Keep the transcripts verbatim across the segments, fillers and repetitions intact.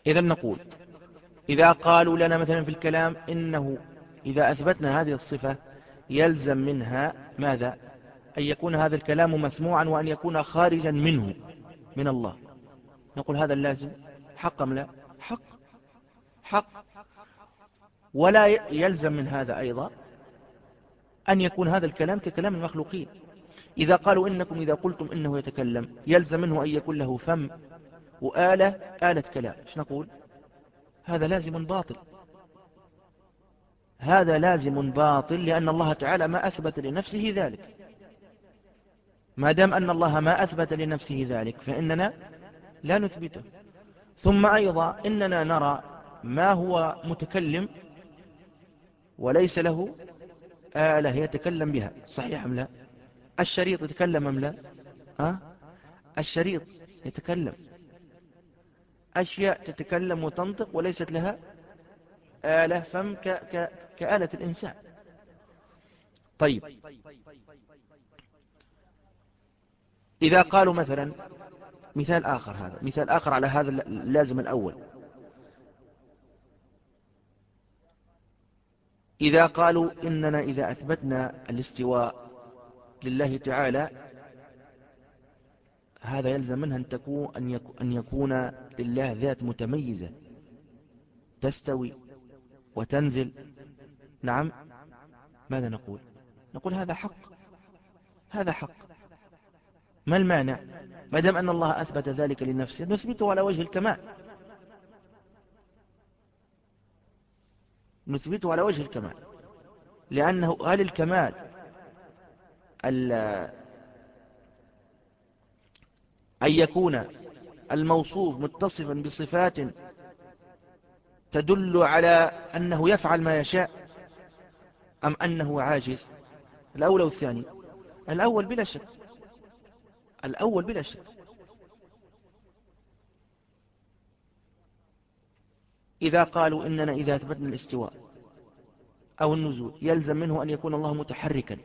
إذا نقول إذا قالوا لنا مثلا في الكلام إنه إذا أثبتنا هذه الصفة يلزم منها ماذا؟ أن يكون هذا الكلام مسموعا وأن يكون خارجا منه من الله. نقول هذا اللازم حق أم لا؟ حق حق. ولا يلزم من هذا أيضا أن يكون هذا الكلام ككلام المخلوقين. إذا قالوا إنكم إذا قلتم إنه يتكلم يلزم منه أن يكون له فم وآلة آلة كلام، إيش نقول؟ هذا لازم باطل، هذا لازم باطل، لأن الله تعالى ما أثبت لنفسه ذلك. ما دام أن الله ما أثبت لنفسه ذلك فإننا لا نثبته. ثم أيضا إننا نرى ما هو متكلم وليس له آلة يتكلم بها، صحيح أم لا؟ الشريط يتكلم أم لا؟ أه؟ الشريط يتكلم، أشياء تتكلم وتنطق وليست لها آلة فم ك... ك... كآلة الإنسان. طيب إذا قالوا مثلا مثال آخر، هذا مثال آخر على هذا اللازم الأول. إذا قالوا إننا إذا أثبتنا الاستواء لله تعالى هذا يلزم منها أن تكون أن يكون لله ذات متميزة تستوي وتنزل. نعم، ماذا نقول؟ نقول هذا حق، هذا حق. ما المانع؟ ما دام أن الله أثبت ذلك لنفسه نثبته على وجه الكمال، نثبته على وجه الكمال، لأنه هل الكمال أن يكون الموصوف متصفا بصفات تدل على أنه يفعل ما يشاء أم أنه عاجز؟ الأول أو الثاني؟ الأول بلا شك، الأول بلا شك. إذا قالوا إننا إذا أثبتنا الاستواء أو النزول يلزم منه أن يكون الله متحركا،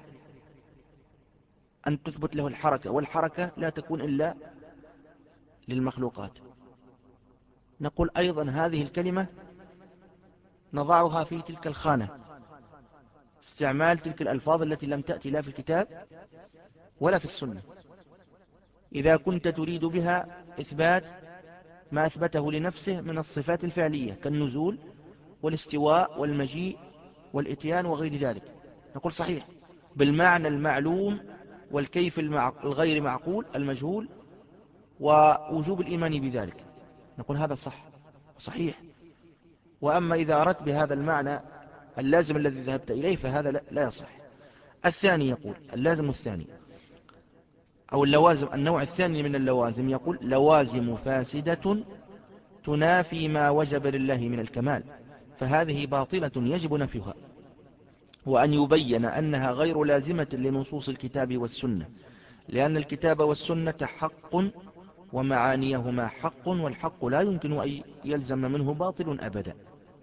أن تثبت له الحركة، والحركة لا تكون إلا للمخلوقات. نقول أيضا هذه الكلمة نضعها في تلك الخانة، استعمال تلك الألفاظ التي لم تأتي لا في الكتاب ولا في السنة. إذا كنت تريد بها إثبات ما أثبته لنفسه من الصفات الفعلية كالنزول والاستواء والمجيء والإتيان وغير ذلك، نقول صحيح بالمعنى المعلوم والكيف الغير معقول المجهول ووجوب الإيمان بذلك، نقول هذا صح صحيح. وأما إذا أردت بهذا المعنى اللازم الذي ذهبت إليه فهذا لا يصح. الثاني يقول اللازم الثاني أو اللوازم النوع الثاني من اللوازم يقول لوازم فاسدة تنافي ما وجب لله من الكمال، فهذه باطلة يجب نفيها، وأن يبين أنها غير لازمة لنصوص الكتاب والسنة، لأن الكتاب والسنة حق ومعانيهما حق، والحق لا يمكن أن يلزم منه باطل أبدا.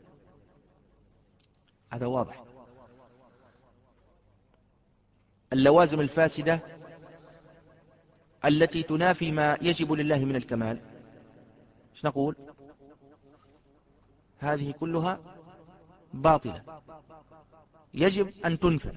هذا واضح. اللوازم الفاسدة التي تنافي ما يجب لله من الكمال، ايش نقول؟ هذه كلها باطلة يجب أن تنفى.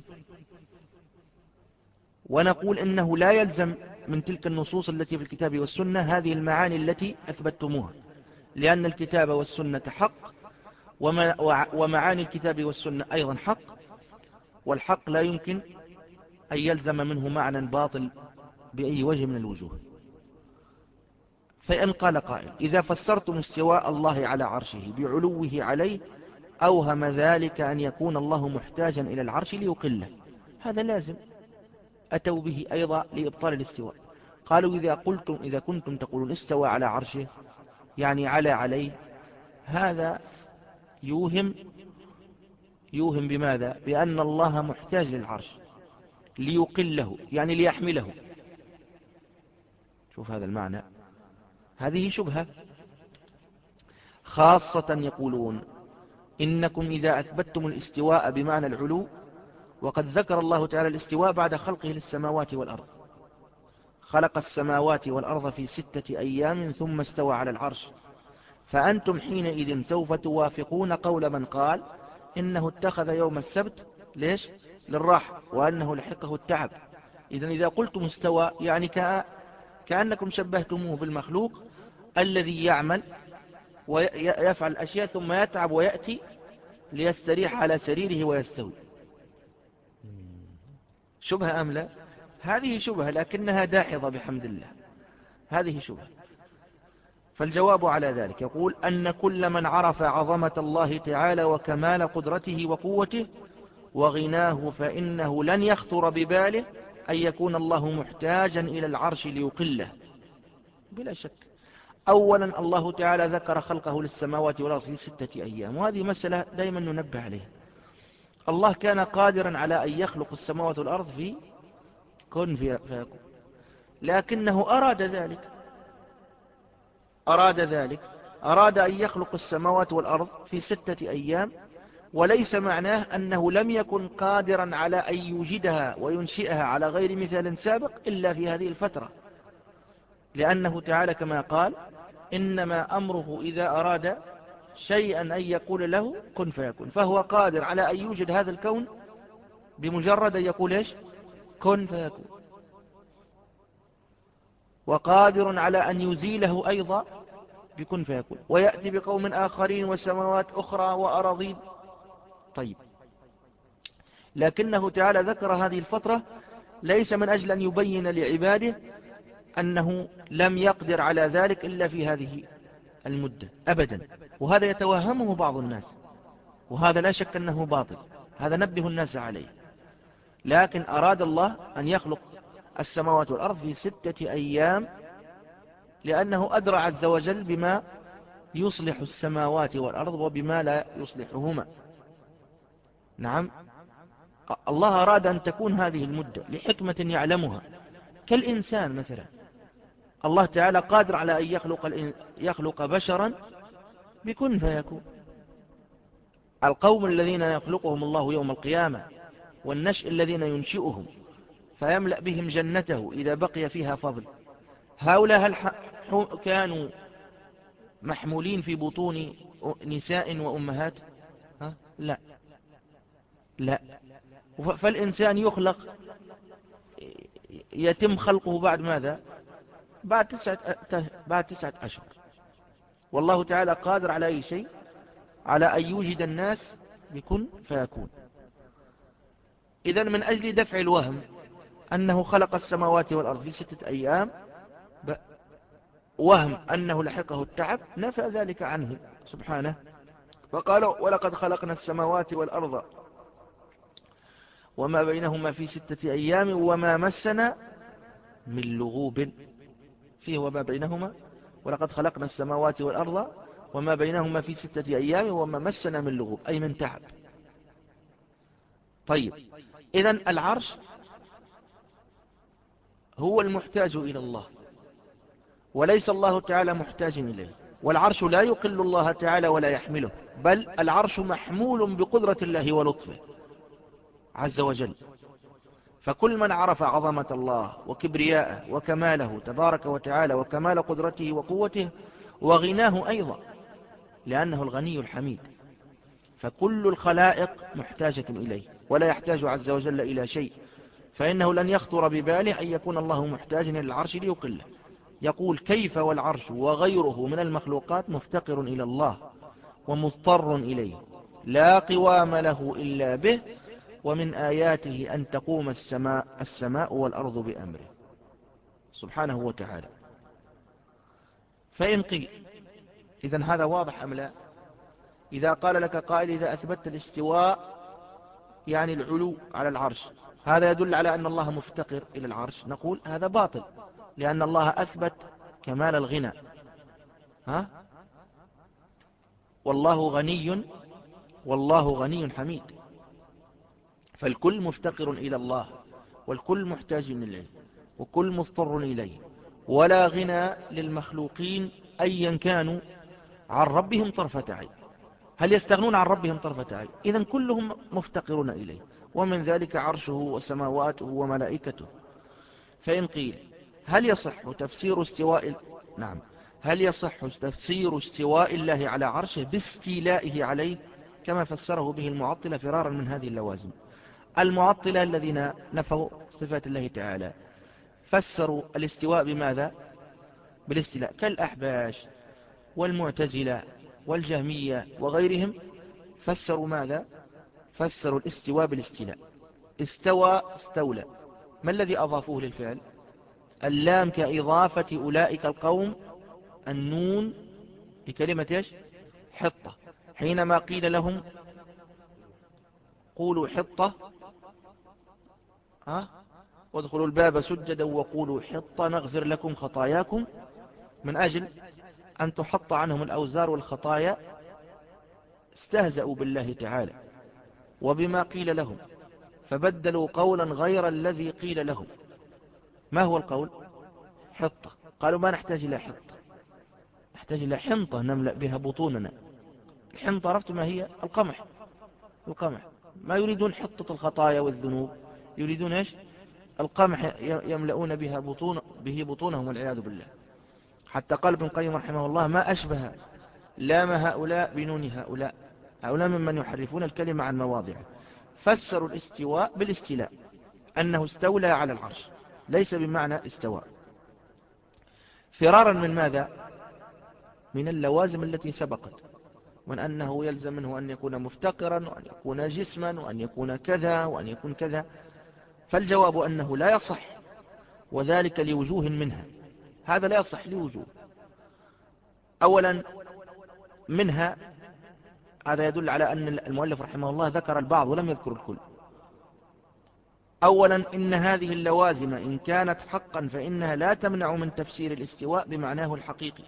ونقول إنه لا يلزم من تلك النصوص التي في الكتاب والسنة هذه المعاني التي أثبتتموها، لأن الكتاب والسنة حق، ومعاني الكتاب والسنة أيضا حق، والحق لا يمكن أن يلزم منه معنى باطل بأي وجه من الوجوه. فإن قال قائل إذا فسرتم استواء الله على عرشه بعلوه عليه أوهم ذلك أن يكون الله محتاجا إلى العرش ليقله، هذا لازم أتوا به أيضا لإبطال الاستواء. قالوا إذا قلتم إذا كنتم تقولون استوى على عرشه يعني على عليه، هذا يوهم يوهم بماذا؟ بأن الله محتاج للعرش ليقله يعني ليحمله. شوف هذا المعنى، هذه شبهة. خاصة يقولون إنكم إذا أثبتتم الاستواء بمعنى العلو، وقد ذكر الله تعالى الاستواء بعد خلقه للسماوات والأرض، خلق السماوات والأرض في ستة أيام ثم استوى على العرش، فأنتم حينئذ سوف توافقون قول من قال إنه اتخذ يوم السبت ليش؟ للراحة، وأنه لحقه التعب. إذن إذا قلت مستوى يعني كأنكم شبهتموه بالمخلوق الذي يعمل ويفعل الأشياء ثم يتعب ويأتي ليستريح على سريره ويستوي. شبهة أم لا؟ هذه شبهة لكنها داحضة بحمد الله، هذه شبهة. فالجواب على ذلك يقول أن كل من عرف عظمة الله تعالى وكمال قدرته وقوته وغناه فإنه لن يخطر بباله أن يكون الله محتاجا إلى العرش ليقله بلا شك. أولا الله تعالى ذكر خلقه للسماوات والأرض في ستة أيام، وهذه مسألة دائما ننبه عليها. الله كان قادرا على أن يخلق السماوات والأرض في كن فيكون، لكنه أراد ذلك أراد ذلك أراد أن يخلق السماوات والأرض في ستة أيام، وليس معناه أنه لم يكن قادرا على أن يوجدها وينشئها على غير مثال سابق إلا في هذه الفترة، لأنه تعالى كما قال إنما أمره إذا أراد شيئا أن يقول له كن فيكون، فهو قادر على أن يوجد هذا الكون بمجرد أن يقول إيش؟ كن فيكون، وقادر على أن يزيله أيضا بكن فيكون، ويأتي بقوم آخرين وسماوات أخرى وأراضين. طيب، لكنه تعالى ذكر هذه الفترة ليس من أجل أن يبين لعباده أنه لم يقدر على ذلك إلا في هذه المدة أبدا، وهذا يتوهمه بعض الناس، وهذا لا شك أنه باطل، هذا نبه الناس عليه. لكن أراد الله أن يخلق السماوات والأرض في ستة أيام لأنه أدرى عز وجل بما يصلح السماوات والأرض وبما لا يصلحهما. نعم، الله أراد أن تكون هذه المدة لحكمة يعلمها، كالإنسان مثلا. الله تعالى قادر على أن يخلق, يخلق بشرا بكن فيكون. القوم الذين يخلقهم الله يوم القيامة والنشء الذين ينشئهم فيملأ بهم جنته إذا بقي فيها فضل، هؤلاء هل كانوا محمولين في بطون نساء وأمهات؟ ها؟ لا لا. فالإنسان يخلق يتم خلقه بعد ماذا؟ بعد تسعة, بعد تسعة أشهر. والله تعالى قادر على أي شيء، على أن يوجد الناس بكن فيكون. إذن من أجل دفع الوهم أنه خلق السماوات والأرض في ستة أيام، وهم أنه لحقه التعب، نفى ذلك عنه سبحانه، وقال ولقد خلقنا السماوات والأرض وما بينهما في ستة أيام وما مسنا من لغوب. فيه وما بينهما، ولقد خلقنا السماوات والأرض وما بينهما في ستة أيام وما مسنا من لغوب، أي من تعب. طيب، إذن العرش هو المحتاج إلى الله، وليس الله تعالى محتاج إليه، والعرش لا يقل الله تعالى ولا يحمله، بل العرش محمول بقدرة الله ولطفه عز وجل. فكل من عرف عظمة الله وكبرياءه وكماله تبارك وتعالى وكمال قدرته وقوته وغناه أيضا، لأنه الغني الحميد، فكل الخلائق محتاجة إليه ولا يحتاج عز وجل إلى شيء، فإنه لن يخطر بباله أن يكون الله محتاجا إلى العرش ليقله. يقول كيف والعرش وغيره من المخلوقات مفتقر إلى الله ومضطر إليه، لا قوام له إلا به، ومن آياته أن تقوم السماء, السماء والأرض بأمره سبحانه وتعالى. فإن قيل إذن هذا واضح أم لا؟ إذا قال لك قائل إذا أثبت الاستواء يعني العلو على العرش، هذا يدل على أن الله مفتقر إلى العرش، نقول هذا باطل، لأن الله أثبت كمال الغنى. ها؟ والله غني، والله غني حميد، فالكل مفتقر إلى الله، والكل محتاج إليه، وكل مضطر إليه، ولا غنى للمخلوقين أيا كانوا عن ربهم طرفة عين. هل يستغنون عن ربهم طرفة عين؟ إذن كلهم مفتقرون إليه، ومن ذلك عرشه وسماواته وملائكته. فإن قيل هل يصح تفسير استواء نعم هل يصح تفسير استواء الله على عرشه باستيلائه عليه كما فسره به المعطلة فرارا من هذه اللوازم؟ المعطلة الذين نفوا صفات الله تعالى فسروا الاستواء بماذا؟ بالاستيلاء، كالأحباش والمعتزلة والجهمية وغيرهم. فسروا ماذا؟ فسروا الاستواء بالاستيلاء. استوى استولى، ما الذي أضافوه للفعل؟ اللام كإضافة أولئك القوم النون لكلمة إيش؟ حطة. حينما قيل لهم قولوا حطة أه؟ وادخلوا الباب سجدا وقولوا حطة نغفر لكم خطاياكم، من أجل أن تحط عنهم الأوزار والخطايا، استهزأوا بالله تعالى وبما قيل لهم، فبدلوا قولا غير الذي قيل لهم. ما هو القول؟ حطة. قالوا ما نحتاج إلى حطة، نحتاج إلى حنطة نملأ بها بطوننا. الحنطة عرفت ما هي؟ القمح. القمح. ما يريدون حطة الخطايا والذنوب، يريدون إيش؟ القمح يملؤون بها بطون به بطونهم والعياذ بالله. حتى قال ابن القيم رحمه الله ما أشبه لام هؤلاء بنون هؤلاء، هؤلاء ممن يحرفون الكلمة عن مواضعه. فسروا الاستواء بالاستيلاء، أنه استولى على العرش، ليس بمعنى استواء، فرارا من ماذا؟ من اللوازم التي سبقت، من أنه يلزم منه أن يكون مفتقرا وأن يكون جسما وأن يكون كذا وأن يكون كذا. فالجواب أنه لا يصح، وذلك لوجوه منها. هذا لا يصح لوجوه. أولا منها، هذا يدل على أن المؤلف رحمه الله ذكر البعض ولم يذكر الكل. أولا إن هذه اللوازم إن كانت حقا فإنها لا تمنع من تفسير الاستواء بمعناه الحقيقي.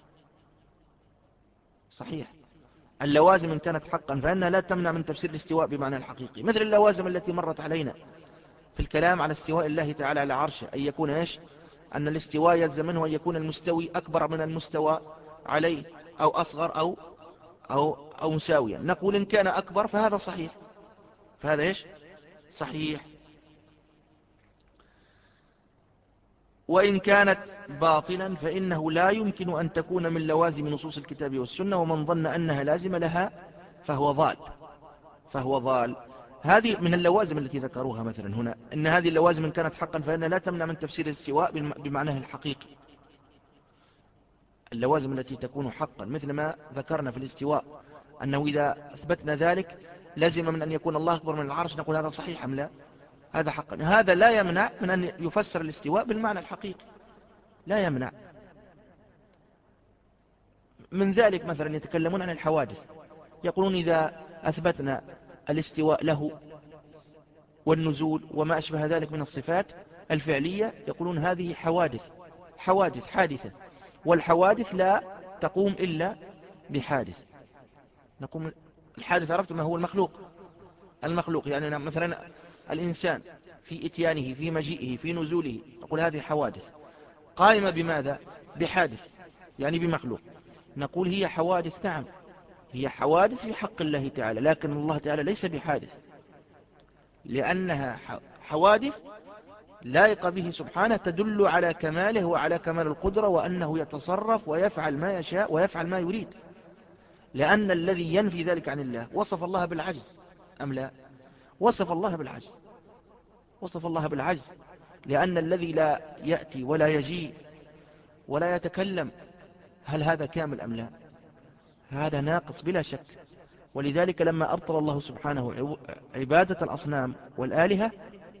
صحيح، اللوازم إن كانت حقا فإنها لا تمنع من تفسير الاستواء بمعنى الحقيقي، مثل اللوازم التي مرت علينا في الكلام على استواء الله تعالى على عرشه، أن يكون إيش؟ أن الاستواء يلزم منه أن يكون المستوي أكبر من المستوى عليه، أو أصغر أو أو أو مساويا. نقول إن كان أكبر فهذا صحيح، فهذا إيش؟ صحيح. وإن كانت باطلا فإنه لا يمكن أن تكون من لوازم نصوص الكتاب والسنة، ومن ظن أنها لازمة لها فهو ضال، فهو ضال. هذه من اللوازم التي ذكروها مثلا هنا، إن هذه اللوازم إن كانت حقا فإنها لا تمنع من تفسير الاستواء بمعناه الحقيقي. اللوازم التي تكون حقا مثل ما ذكرنا في الاستواء، أنه إذا أثبتنا ذلك لازم من أن يكون الله أكبر من العرش، نقول هذا صحيح أم لا؟ هذا حقا. هذا لا يمنع من أن يفسر الاستواء بالمعنى الحقيقي، لا يمنع. من ذلك مثلا يتكلمون عن الحوادث، يقولون إذا أثبتنا الاستواء له والنزول وما أشبه ذلك من الصفات الفعلية، يقولون هذه حوادث، حوادث حادثة، والحوادث لا تقوم إلا بحادث. نقوم الحادث عرفت ما هو؟ المخلوق. المخلوق يعني مثلا الإنسان في إتيانه، في مجيئه، في نزوله، نقول هذه حوادث قائمة بماذا؟ بحادث، يعني بمخلوق. نقول هي حوادث، نعم هي حوادث في حق الله تعالى، لكن الله تعالى ليس بحادث، لأنها حوادث لائقة به سبحانه، تدل على كماله وعلى كمال القدرة، وأنه يتصرف ويفعل ما يشاء ويفعل ما يريد. لأن الذي ينفي ذلك عن الله وصف الله بالعجز أم لا؟ وصف الله بالعجز، وصف الله بالعجز، لأن الذي لا يأتي ولا يجيء ولا يتكلم، هل هذا كامل أم لا؟ هذا ناقص بلا شك. ولذلك لما أبطل الله سبحانه عبادة الأصنام والآلهة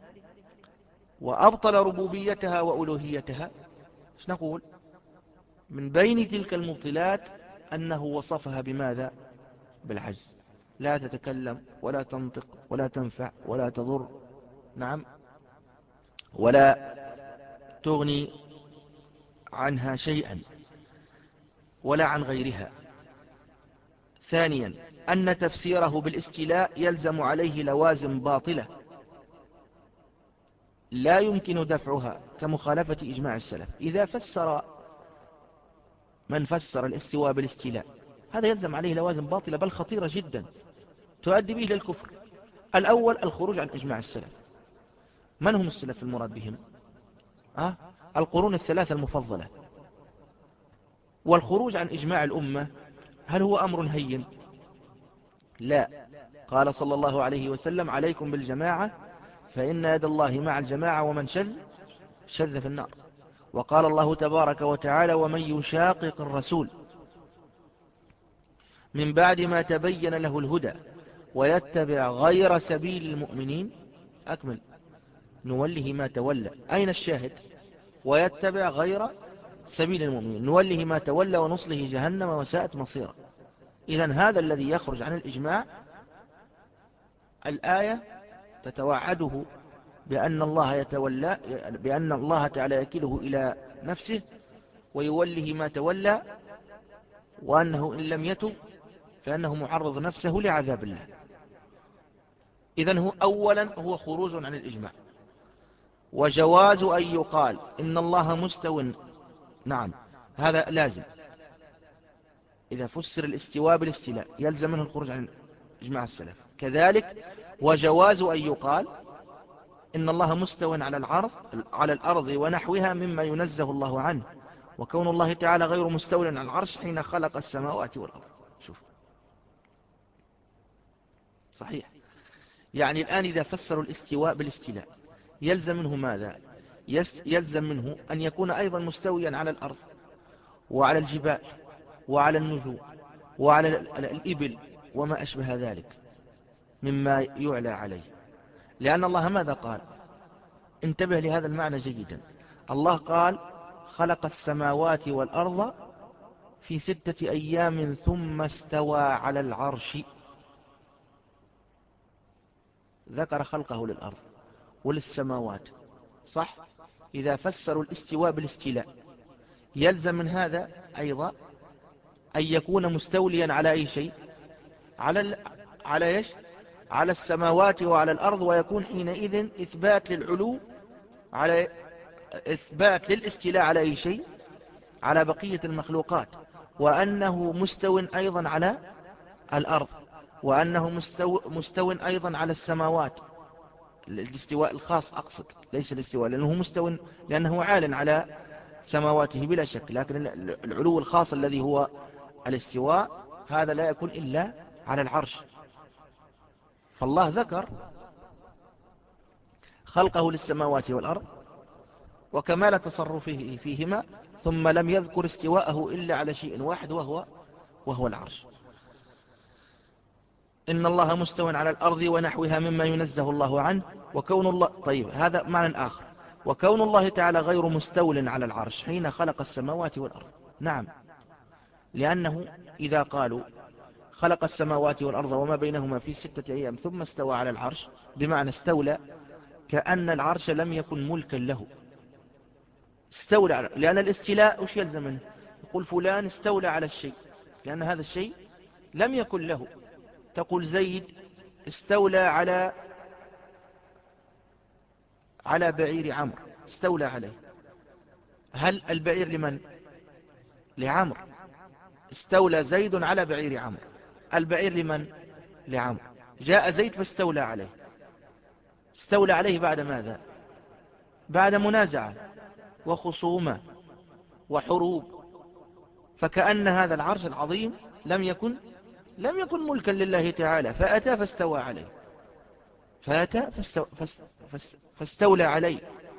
وأبطل ربوبيتها وألوهيتها، ايش نقول؟ من بين تلك المبطلات أنه وصفها بماذا؟ بالعجز، لا تتكلم ولا تنطق ولا تنفع ولا تضر، نعم، ولا تغني عنها شيئا ولا عن غيرها. ثانيا أن تفسيره بالاستيلاء يلزم عليه لوازم باطلة لا يمكن دفعها، كمخالفة إجماع السلف. إذا فسر من فسر الاستواء بالاستيلاء هذا يلزم عليه لوازم باطلة بل خطيرة جدا تؤدي به إلى الكفر. الأول الخروج عن إجماع السلف. من هم السلف المراد بهم؟ أه؟ القرون الثلاثة المفضلة، والخروج عن إجماع الأمة هل هو أمر هين؟ لا. قال صلى الله عليه وسلم: عليكم بالجماعة فإن يد الله مع الجماعة ومن شذ شذ في النار. وقال الله تبارك وتعالى: ومن يشاقق الرسول من بعد ما تبين له الهدى ويتبع غير سبيل المؤمنين أكمل نوله ما تولى. أين الشاهد؟ ويتبع غير سبيل المؤمنين، نوله ما تولى ونصله جهنم وساءت مصيرا. إذن هذا الذي يخرج عن الإجماع الآية تتوعده بأن الله يتولى، بأن الله تعالى يكله إلى نفسه ويوله ما تولى، وأنه إن لم يتب فأنه معرض نفسه لعذاب الله. إذن هو أولا هو خروج عن الإجماع. وجواز أن يقال إن الله مستو، نعم هذا لازم، إذا فسر الاستواء بالاستيلاء يلزم منه الخروج عن إجماع السلف. كذلك وجواز أن يقال إن الله مستو على العرض على الأرض ونحوها مما ينزه الله عنه، وكون الله تعالى غير مستو على العرش حين خلق السماوات والأرض. شوف صحيح، يعني الآن إذا فسروا الاستواء بالاستيلاء يلزم منه ماذا؟ يلزم منه أن يكون أيضا مستويا على الأرض وعلى الجبال وعلى النجوم وعلى الإبل وما أشبه ذلك مما يعلى عليه. لأن الله ماذا قال؟ انتبه لهذا المعنى جيدا. الله قال: خلق السماوات والأرض في ستة أيام ثم استوى على العرش. ذكر خلقه للأرض وللسماوات، صح؟ إذا فسروا الاستواء بالاستيلاء يلزم من هذا أيضا أن يكون مستوليا على أي شيء، على ال... على إيش؟ على السماوات وعلى الأرض، ويكون حينئذ إثبات للعلو، على إثبات للاستيلاء على أي شيء، على بقية المخلوقات، وأنه مستو أيضا على الأرض، وأنه مستو, مستو أيضا على السماوات. الاستواء الخاص أقصد، ليس الاستواء، لأنه مستو لأنه عال على سماواته بلا شك، لكن العلو الخاص الذي هو الاستواء هذا لا يكون إلا على العرش. فالله ذكر خلقه للسماوات والأرض وكمال تصرفه فيهما، ثم لم يذكر استواءه إلا على شيء واحد وهو وهو العرش. إن الله مستو على الأرض ونحوها مما ينزه الله عنه، وكون الله، طيب هذا معنى آخر، وكون الله تعالى غير مستول على العرش حين خلق السماوات والأرض. نعم، لأنه إذا قالوا خلق السماوات والأرض وما بينهما في ستة أيام ثم استوى على العرش، بمعنى استولى، كأن العرش لم يكن ملكا له، استولى على، لأن الاستيلاء وش يلزم منه؟ يقول فلان استولى على الشيء، لأن هذا الشيء لم يكن له. تقول زيد استولى على على بعير عمرو، استولى عليه. هل البعير لمن؟ لعمرو. استولى زيد على بعير عمرو، البعير لمن؟ لعمرو. جاء زيد فاستولى عليه. استولى عليه بعد ماذا؟ بعد منازعة وخصومة وحروب، فكأن هذا العرش العظيم لم يكن لم يكن ملكا لله تعالى، فأتى فاستوى عليه، فأتى فاستو فاستولى عليه.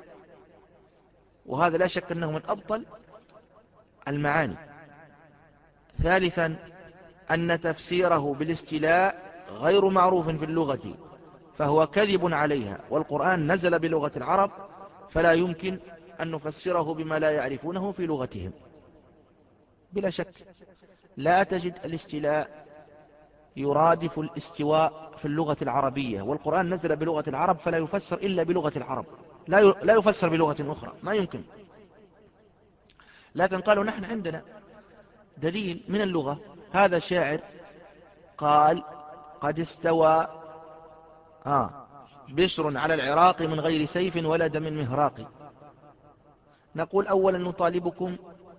وهذا لا شك أنه من أبطل المعاني. ثالثا أن تفسيره بالاستيلاء غير معروف في اللغة، فهو كذب عليها، والقرآن نزل بلغة العرب، فلا يمكن أن نفسره بما لا يعرفونه في لغتهم. بلا شك لا تجد الاستيلاء يرادف الاستواء في اللغة العربية، والقرآن نزل بلغة العرب فلا يفسر إلا بلغة العرب، لا يفسر بلغة أخرى، ما يمكن. لكن قالوا نحن عندنا دليل من اللغة. هذا شاعر قال: قد استوى آه بشر على العراق من غير سيف ولا دم مهراق. نقول أولا نطالبكم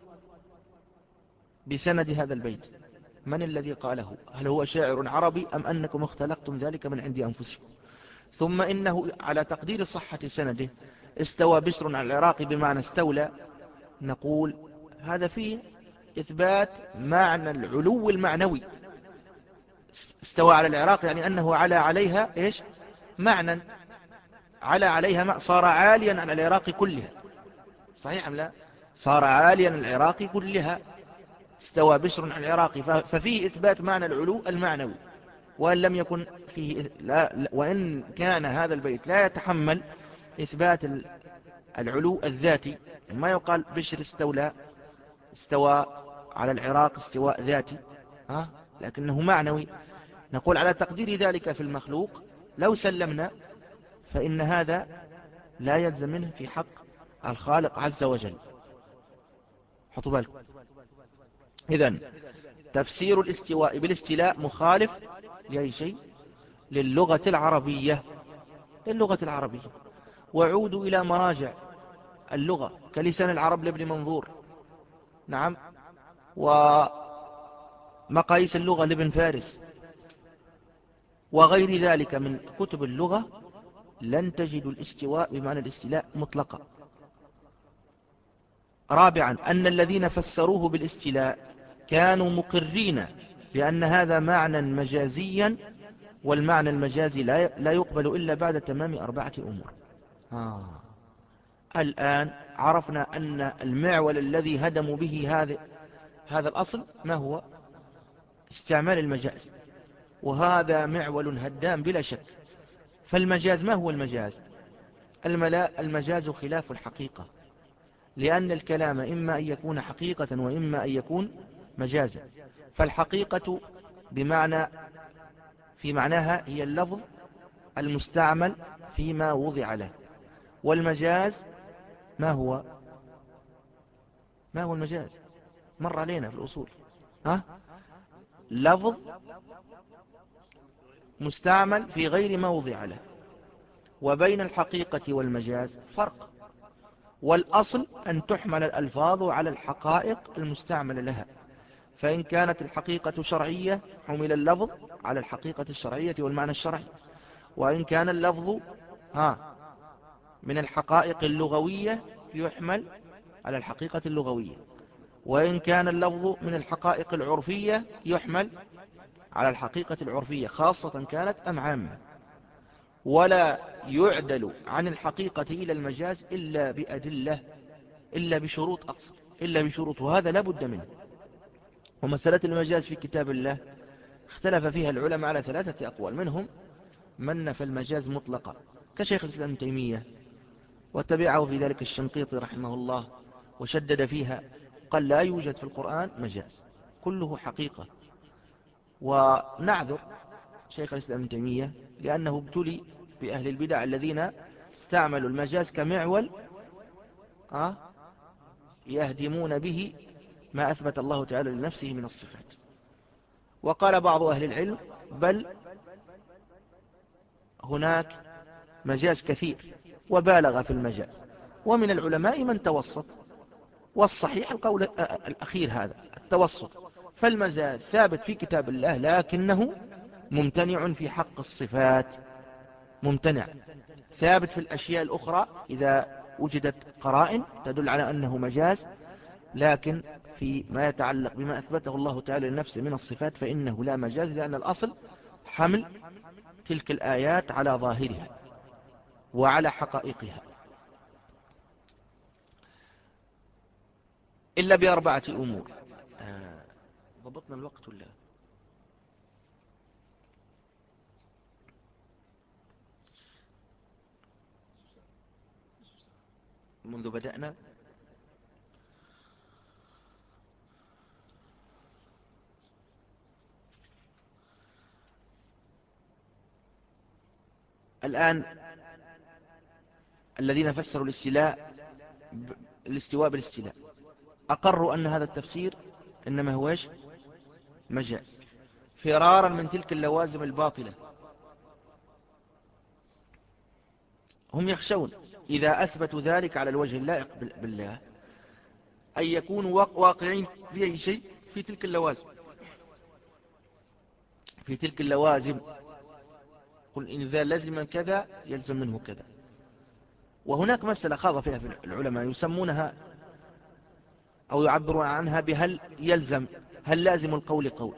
بسند هذا البيت، من الذي قاله؟ هل هو شاعر عربي أم أنكم اختلقتم ذلك من عند أنفسكم؟ ثم إنه على تقدير صحة سنده استوى بشر على العراق بمعنى استولى، نقول هذا فيه إثبات معنى العلو المعنوي. استوى على العراق يعني أنه على عليها إيش معنى، على عليها ما صار عاليا على العراق كلها، صحيح أم لا؟ صار عاليا العراق كلها. استوى بشر على العراق، ففيه إثبات معنى العلو المعنوي، وإن لم يكن فيه لا وإن كان هذا البيت لا يتحمل إثبات العلو الذاتي. ما يقال بشر استولى استوى على العراق استواء ذاتي، ها؟ لكنه معنوي. نقول على تقدير ذلك في المخلوق لو سلمنا فإن هذا لا يلزم منه في حق الخالق عز وجل. حطوا بالكم. إذن تفسير الاستواء بالاستيلاء مخالف لأي شيء؟ للغة العربية، للغة العربية. وعودوا إلى مراجع اللغة كلسان العرب لابن منظور، نعم، ومقاييس اللغة لابن فارس وغير ذلك من كتب اللغة، لن تجد الاستواء بمعنى الاستيلاء مطلقا. رابعا أن الذين فسروه بالاستيلاء كانوا مقرين بأن هذا معنى مجازيا، والمعنى المجازي لا يقبل إلا بعد تمام أربعة أمور. آه. الآن عرفنا أن المعول الذي هدموا به هذا هذا الأصل ما هو؟ استعمال المجاز، وهذا معول هدام بلا شك. فالمجاز ما هو المجاز؟ المجاز خلاف الحقيقة، لأن الكلام إما أن يكون حقيقة وإما أن يكون مجازا. فالحقيقة بمعنى في معناها هي اللفظ المستعمل فيما وضع له، والمجاز ما هو؟ ما هو المجاز؟ مر علينا في الأصول، ها؟ لفظ مستعمل في غير ما وضع له. وبين الحقيقة والمجاز فرق، والأصل أن تحمل الألفاظ على الحقائق المستعملة لها. فإن كانت الحقيقة شرعية حمل اللفظ على الحقيقة الشرعية والمعنى الشرعي، وإن كان اللفظ ها من الحقائق اللغوية يحمل على الحقيقة اللغوية، وإن كان اللفظ من الحقائق العرفية يحمل على الحقيقة العرفية خاصة كانت أم عامة. ولا يعدل عن الحقيقة إلى المجاز إلا بأدلة، إلا بشروط أقصد، إلا بشروط، وهذا لا بد منه. ومسألة المجاز في كتاب الله اختلف فيها العلماء على ثلاثة أقوال، منهم من نفى المجاز مطلقا كشيخ الإسلام ابن تيمية، وتبعه في ذلك الشنقيطي رحمه الله وشدد فيها، قال لا يوجد في القرآن مجاز، كله حقيقة. ونعذر شيخ الإسلام ابن تيمية لأنه ابتلي بأهل البدع الذين استعملوا المجاز كمعول أه يهدمون به ما أثبت الله تعالى لنفسه من الصفات. وقال بعض أهل العلم بل هناك مجاز كثير وبالغ في المجاز، ومن العلماء من توسط، والصحيح القول الأخير هذا التوسط. فالمجاز ثابت في كتاب الله لكنه ممتنع في حق الصفات، ممتنع. ثابت في الأشياء الأخرى إذا وجدت قرائن تدل على أنه مجاز، لكن في ما يتعلق بما أثبته الله تعالى لنفسه من الصفات فإنه لا مجاز، لأن الأصل حمل تلك الآيات على ظاهرها وعلى حقائقها، إلا بأربعة أمور. آه ضبطنا الوقت ولا؟ منذ بدأنا الآن الذين فسروا الاستيلاء الاستواء بالاستيلاء أقروا أن هذا التفسير إنما هو إيش؟ مجاز، فرارا من تلك اللوازم الباطلة. هم يخشون إذا أثبتوا ذلك على الوجه اللائق بالله أن يكونوا واقعين في أي شيء في تلك اللوازم، في تلك اللوازم قل إن ذا لزم كذا يلزم منه كذا. وهناك مسألة خاض فيها في العلماء يسمونها أو يعبرون عنها بهل يلزم. هل لازم القول قول؟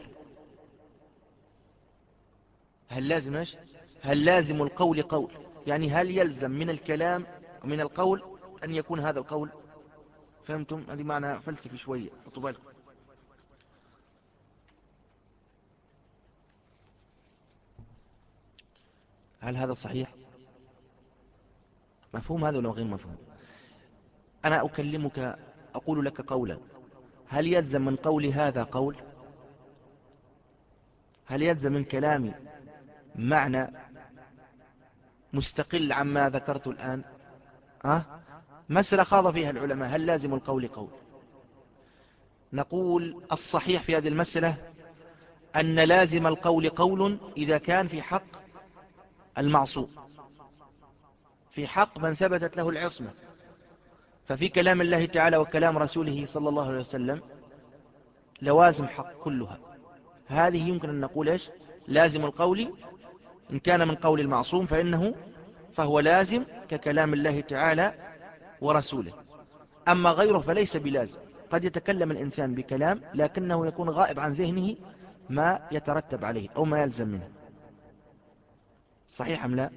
هل لازم إيش؟ هل لازم القول قول، يعني هل يلزم من الكلام من القول أن يكون هذا القول؟ فهمتم؟ هذه معنى فلسفي شوية، خطوا بالكم. هل هذا صحيح؟ مفهوم هذا ولا غير مفهوم؟ أنا أكلمك أقول لك قولا، هل يلزم من قولي هذا قول؟ هل يلزم من كلامي معنى مستقل عما ذكرت الآن؟ أه؟ مسألة خاض فيها العلماء، هل لازم القول قول؟ نقول الصحيح في هذه المسألة أن لازم القول قول إذا كان في حق المعصوم، في حق من ثبتت له العصمة. ففي كلام الله تعالى وكلام رسوله صلى الله عليه وسلم لوازم حق كلها، هذه يمكن أن نقول إيش؟ لازم القول. إن كان من قول المعصوم فإنه فهو لازم ككلام الله تعالى ورسوله. أما غيره فليس بلازم. قد يتكلم الإنسان بكلام لكنه يكون غائب عن ذهنه ما يترتب عليه أو ما يلزم منه. صحيح أم لا؟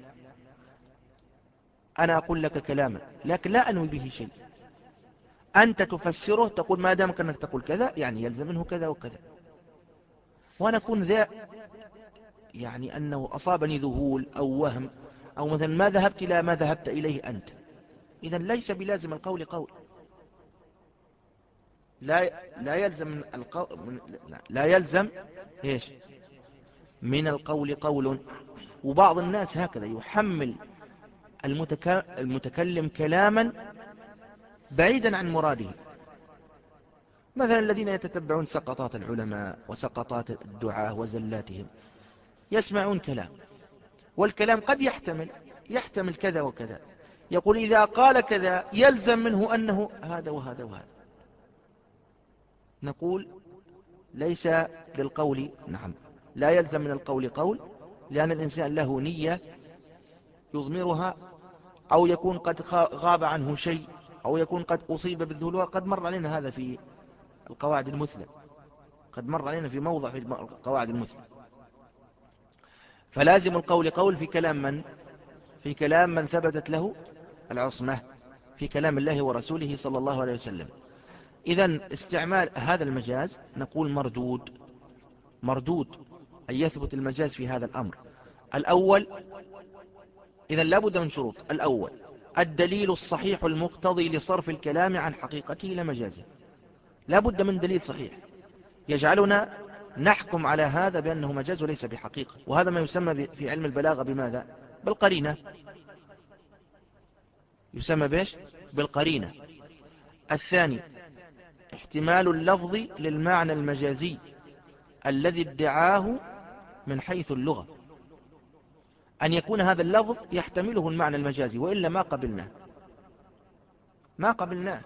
أنا أقول لك كلاما لكن لا أنوي به شيء، أنت تفسره تقول ما دامك أنك تقول كذا يعني يلزم منه كذا وكذا، وأنا أكون ذا يعني أنه أصابني ذهول أو وهم، أو مثلا ما ذهبت إلى ما ذهبت إليه أنت، إذا ليس بلازم القول قول. لا لا يلزم من القول من لا, لا يلزم إيش من القول قول. وبعض الناس هكذا يحمل المتك... المتكلم كلاما بعيدا عن مراده، مثلا الذين يتتبعون سقطات العلماء وسقطات الدعاة وزلاتهم، يسمعون كلام والكلام قد يحتمل يحتمل كذا وكذا، يقول إذا قال كذا يلزم منه أنه هذا وهذا وهذا. نقول ليس للقول نعم، لا يلزم من القول قول، لأن الإنسان له نية يضمرها، أو يكون قد غاب عنه شيء، أو يكون قد أصيب بالذهول. قد مر علينا هذا في القواعد المثلى، قد مر علينا في موضع في القواعد المثلى. فلازم القول قول في كلام من؟ في كلام من ثبتت له العصمة، في كلام الله ورسوله صلى الله عليه وسلم. إذن استعمال هذا المجاز نقول مردود، مردود أن يثبت المجاز في هذا الأمر. الأول إذن لابد من شروط. الأول الدليل الصحيح المقتضي لصرف الكلام عن حقيقته إلى مجازه، لابد من دليل صحيح يجعلنا نحكم على هذا بأنه مجاز وليس بحقيقة، وهذا ما يسمى في علم البلاغة بماذا؟ بالقرينة، يسمى بيش؟ بالقرينة. الثاني احتمال اللفظ للمعنى المجازي الذي ادعاه من حيث اللغة، أن يكون هذا اللفظ يحتمله المعنى المجازي، وإلا ما قبلناه ما قبلناه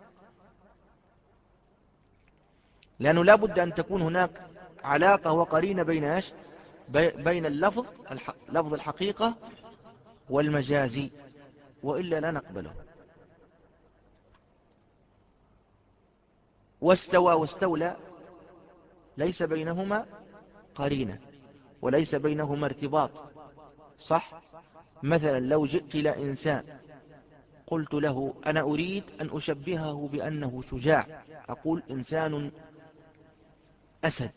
لأنه لا بد أن تكون هناك علاقة وقرينة بين إيش؟ بين اللفظ لفظ الحقيقة والمجازي، وإلا لا نقبله. واستوى واستولى ليس بينهما قرينة وليس بينهما ارتباط، صح؟ مثلا لو جئت إلى إنسان قلت له أنا أريد أن أشبهه بأنه شجاع، أقول إنسان أسد،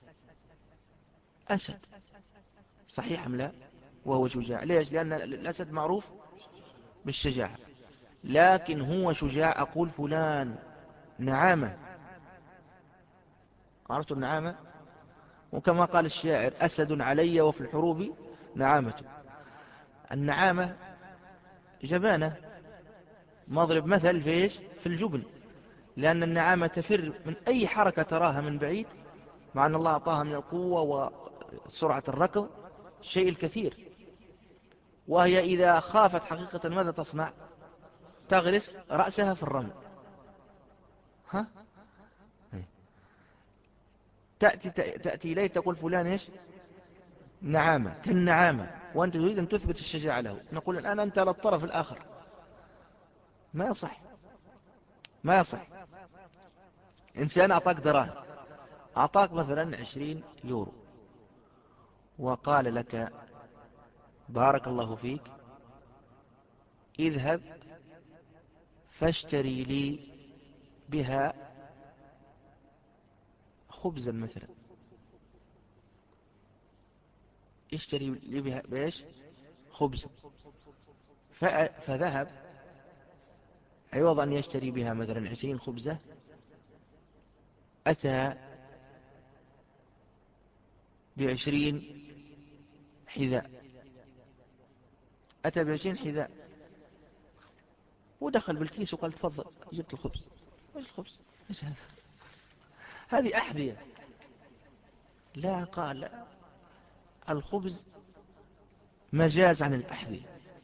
أسد صحيح أم لا؟ وهو شجاع، ليش؟ لأن الأسد معروف بالشجاعة، لكن هو شجاع أقول فلان نعامة، عرفت النعامة؟ وكما قال الشاعر أسد علي وفي الحروب نعامة. النعامة جبانة، مضرب مثل في إيش؟ في الجبن، لأن النعامة تفر من أي حركة تراها من بعيد، مع أن الله أعطاها من القوة وسرعة الركض شيء الكثير، وهي إذا خافت حقيقة ماذا تصنع؟ تغرس رأسها في الرمل. ها؟ تأتي, تأتي إليه تقول فلان إيش؟ نعامة، كالنعامة، وأنت تريد أن تثبت الشجاعة له، نقول الآن أنت على الطرف الآخر، ما يصح. ما يصح. إنسان أعطاك دراهم، أعطاك مثلا عشرين يورو وقال لك بارك الله فيك اذهب فاشتري لي بها خبزا مثلا، اشتري لي بها بإيش؟ خبزا. فذهب عوض أن يشتري بها مثلا عشرين خبزة، أتى بعشرين حذاء، أتى بعشرين حذاء ودخل بالكيس وقال تفضل جبت الخبز. ايش الخبز؟ ايش هذا؟ هذه أحذية. لا، قال لا. الخبز مجاز عن الأحذية.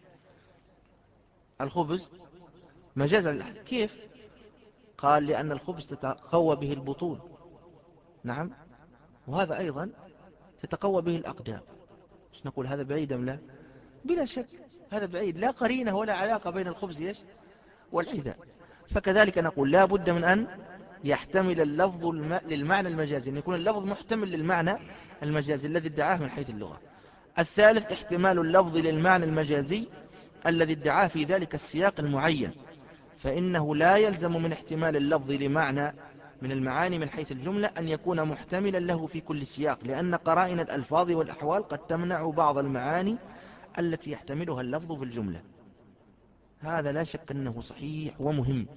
الخبز مجاز عن الأحذية. كيف؟ قال لأن الخبز تتقوى به البطون. نعم. وهذا أيضا تتقوى به الأقدام. مش نقول هذا بعيد أم لا؟ بلا شك هذا بعيد، لا قرينة ولا علاقة بين الخبز يش والحذاء. فكذلك نقول لا بد من أن يحتمل اللفظ الم... للمعنى المجازي، أن يكون اللفظ محتمل للمعنى المجازي الذي ادعاه من حيث اللغة. الثالث احتمال اللفظ للمعنى المجازي الذي ادعاه في ذلك السياق المعين، فإنه لا يلزم من احتمال اللفظ لمعنى من المعاني من حيث الجملة أن يكون محتملا له في كل سياق، لأن قرائن الألفاظ والأحوال قد تمنع بعض المعاني التي يحتملها اللفظ في الجملة. هذا لا شك أنه صحيح ومهم.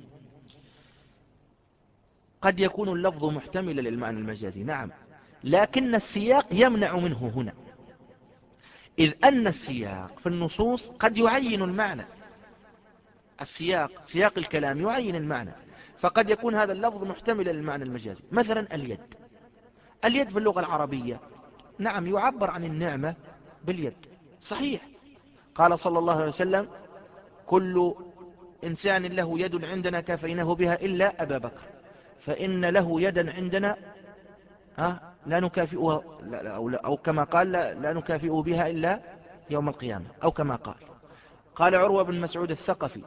قد يكون اللفظ محتملا للمعنى المجازي، نعم، لكن السياق يمنع منه هنا، إذ أن السياق في النصوص قد يعين المعنى. السياق سياق الكلام يعين المعنى، فقد يكون هذا اللفظ محتملا للمعنى المجازي. مثلا اليد، اليد في اللغة العربية نعم يعبر عن النعمة باليد، صحيح. قال صلى الله عليه وسلم كل إنسان له يد عندنا كفيناه بها إلا أبا بكر، فإن له يدا عندنا ها لا نكافئها، أو, أو كما قال لا, لا نكافئه بها إلا يوم القيامة، أو كما قال. قال عروة بن مسعود الثقفي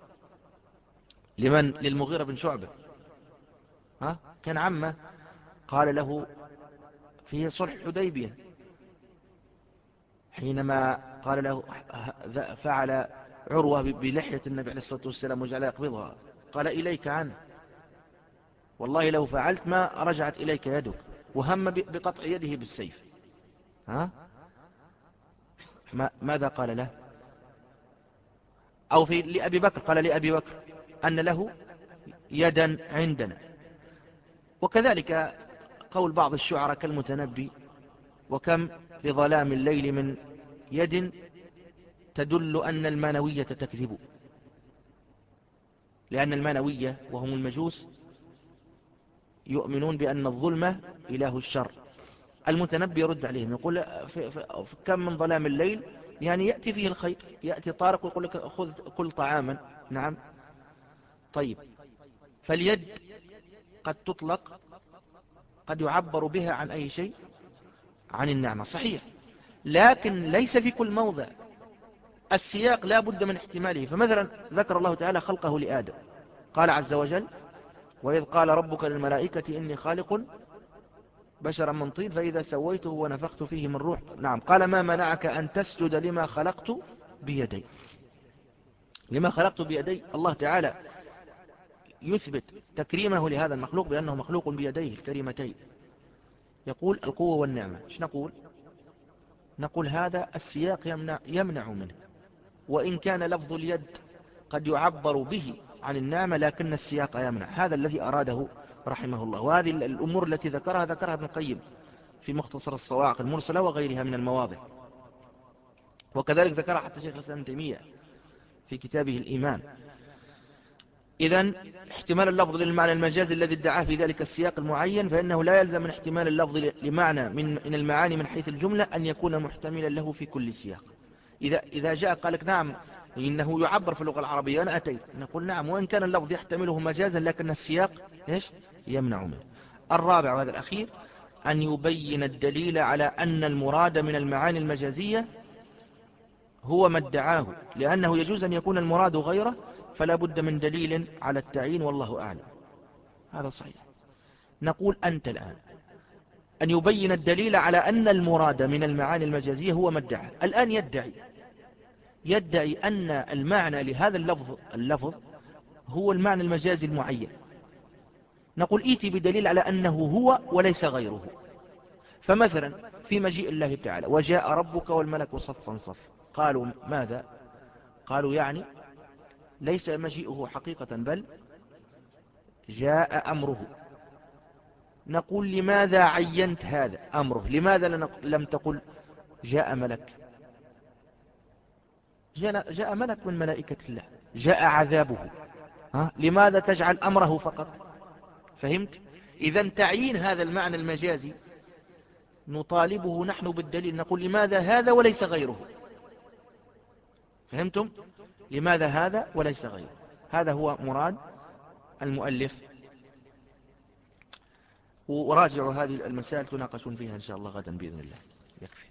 لمن؟ للمغيرة بن شعبة، ها كان عمه، قال له في صلح الحديبية حينما قال له فعل عروة بلحية النبي عليه الصلاة والسلام وجعل يقبضها، قال إليك عنه، والله لو فعلت ما رجعت إليك يدك، وهم بقطع يده بالسيف. ها ما ماذا قال له؟ أو في لأبي بكر، قال لأبي بكر أن له يدا عندنا. وكذلك قول بعض الشعراء كالمتنبي وكم لظلام الليل من يد تدل أن المانوية تكذب، لأن المانوية وهم المجوس يؤمنون بأن الظلمة إله الشر. المتنبي يرد عليهم يقول في في في كم من ظلام الليل، يعني يأتي فيه الخير، يأتي طارق ويقول لك خذ كل طعاما. نعم. طيب، فاليد قد تطلق، قد يعبر بها عن أي شيء، عن النعمة، صحيح، لكن ليس في كل موضع. السياق لا بد من احتماله. فمثلا ذكر الله تعالى خلقه لآدم، قال عز وجل وإذ قال ربك للملائكة إني خالق بشرا من طين فإذا سويته ونفخت فيه من روح. نعم. قال ما منعك أن تسجد لما خلقت بيدي. لما خلقت بيدي، الله تعالى يثبت تكريمه لهذا المخلوق بأنه مخلوق بيديه الكريمتين، يقول القوة والنعمة. ايش نقول؟ نقول هذا السياق يمنع, يمنع منه، وإن كان لفظ اليد قد يعبر به عن النعمة لكن السياق يمنع. هذا الذي أراده رحمه الله. وهذه الأمور التي ذكرها ذكرها ابن القيم في مختصر الصواعق المرسلة وغيرها من المواضع، وكذلك ذكرها حتى شيخ الإسلام ابن تيمية في كتابه الإيمان. إذن احتمال اللفظ للمعنى المجازي الذي ادعاه في ذلك السياق المعين، فإنه لا يلزم من احتمال اللفظ لمعنى من من المعاني من حيث الجملة أن يكون محتملا له في كل سياق. إذا إذا جاء قال لك نعم إنه يعبر في اللغة العربية أنا أتيت، نقول نعم، وإن كان اللفظ يحتمله مجازا لكن السياق إيش يمنع منه. الرابع وهذا الأخير أن يبين الدليل على أن المراد من المعاني المجازية هو ما ادعاه، لأنه يجوز أن يكون المراد غيره فلا بد من دليل على التعيين والله أعلم. هذا صحيح. نقول أنت الآن أن يبين الدليل على أن المراد من المعاني المجازية هو ما ادعى. الآن يدعي يدعي أن المعنى لهذا اللفظ اللفظ هو المعنى المجازي المعين. نقول إيتي بدليل على أنه هو وليس غيره. فمثلا في مجيء الله تعالى وجاء ربك والملك صفا صف، قالوا ماذا؟ قالوا يعني ليس مجيئه حقيقة بل جاء أمره. نقول لماذا عينت هذا أمره؟ لماذا لم تقل جاء ملك؟ جاء ملك من ملائكة الله، جاء عذابه. ها؟ لماذا تجعل أمره فقط؟ فهمت؟ إذا تعيين هذا المعنى المجازي نطالبه نحن بالدليل، نقول لماذا هذا وليس غيره؟ فهمتم؟ لماذا هذا وليس غيره؟ هذا هو مراد المؤلف. وراجعوا هذه المسائل تناقشون فيها إن شاء الله غدا بإذن الله. يكفي.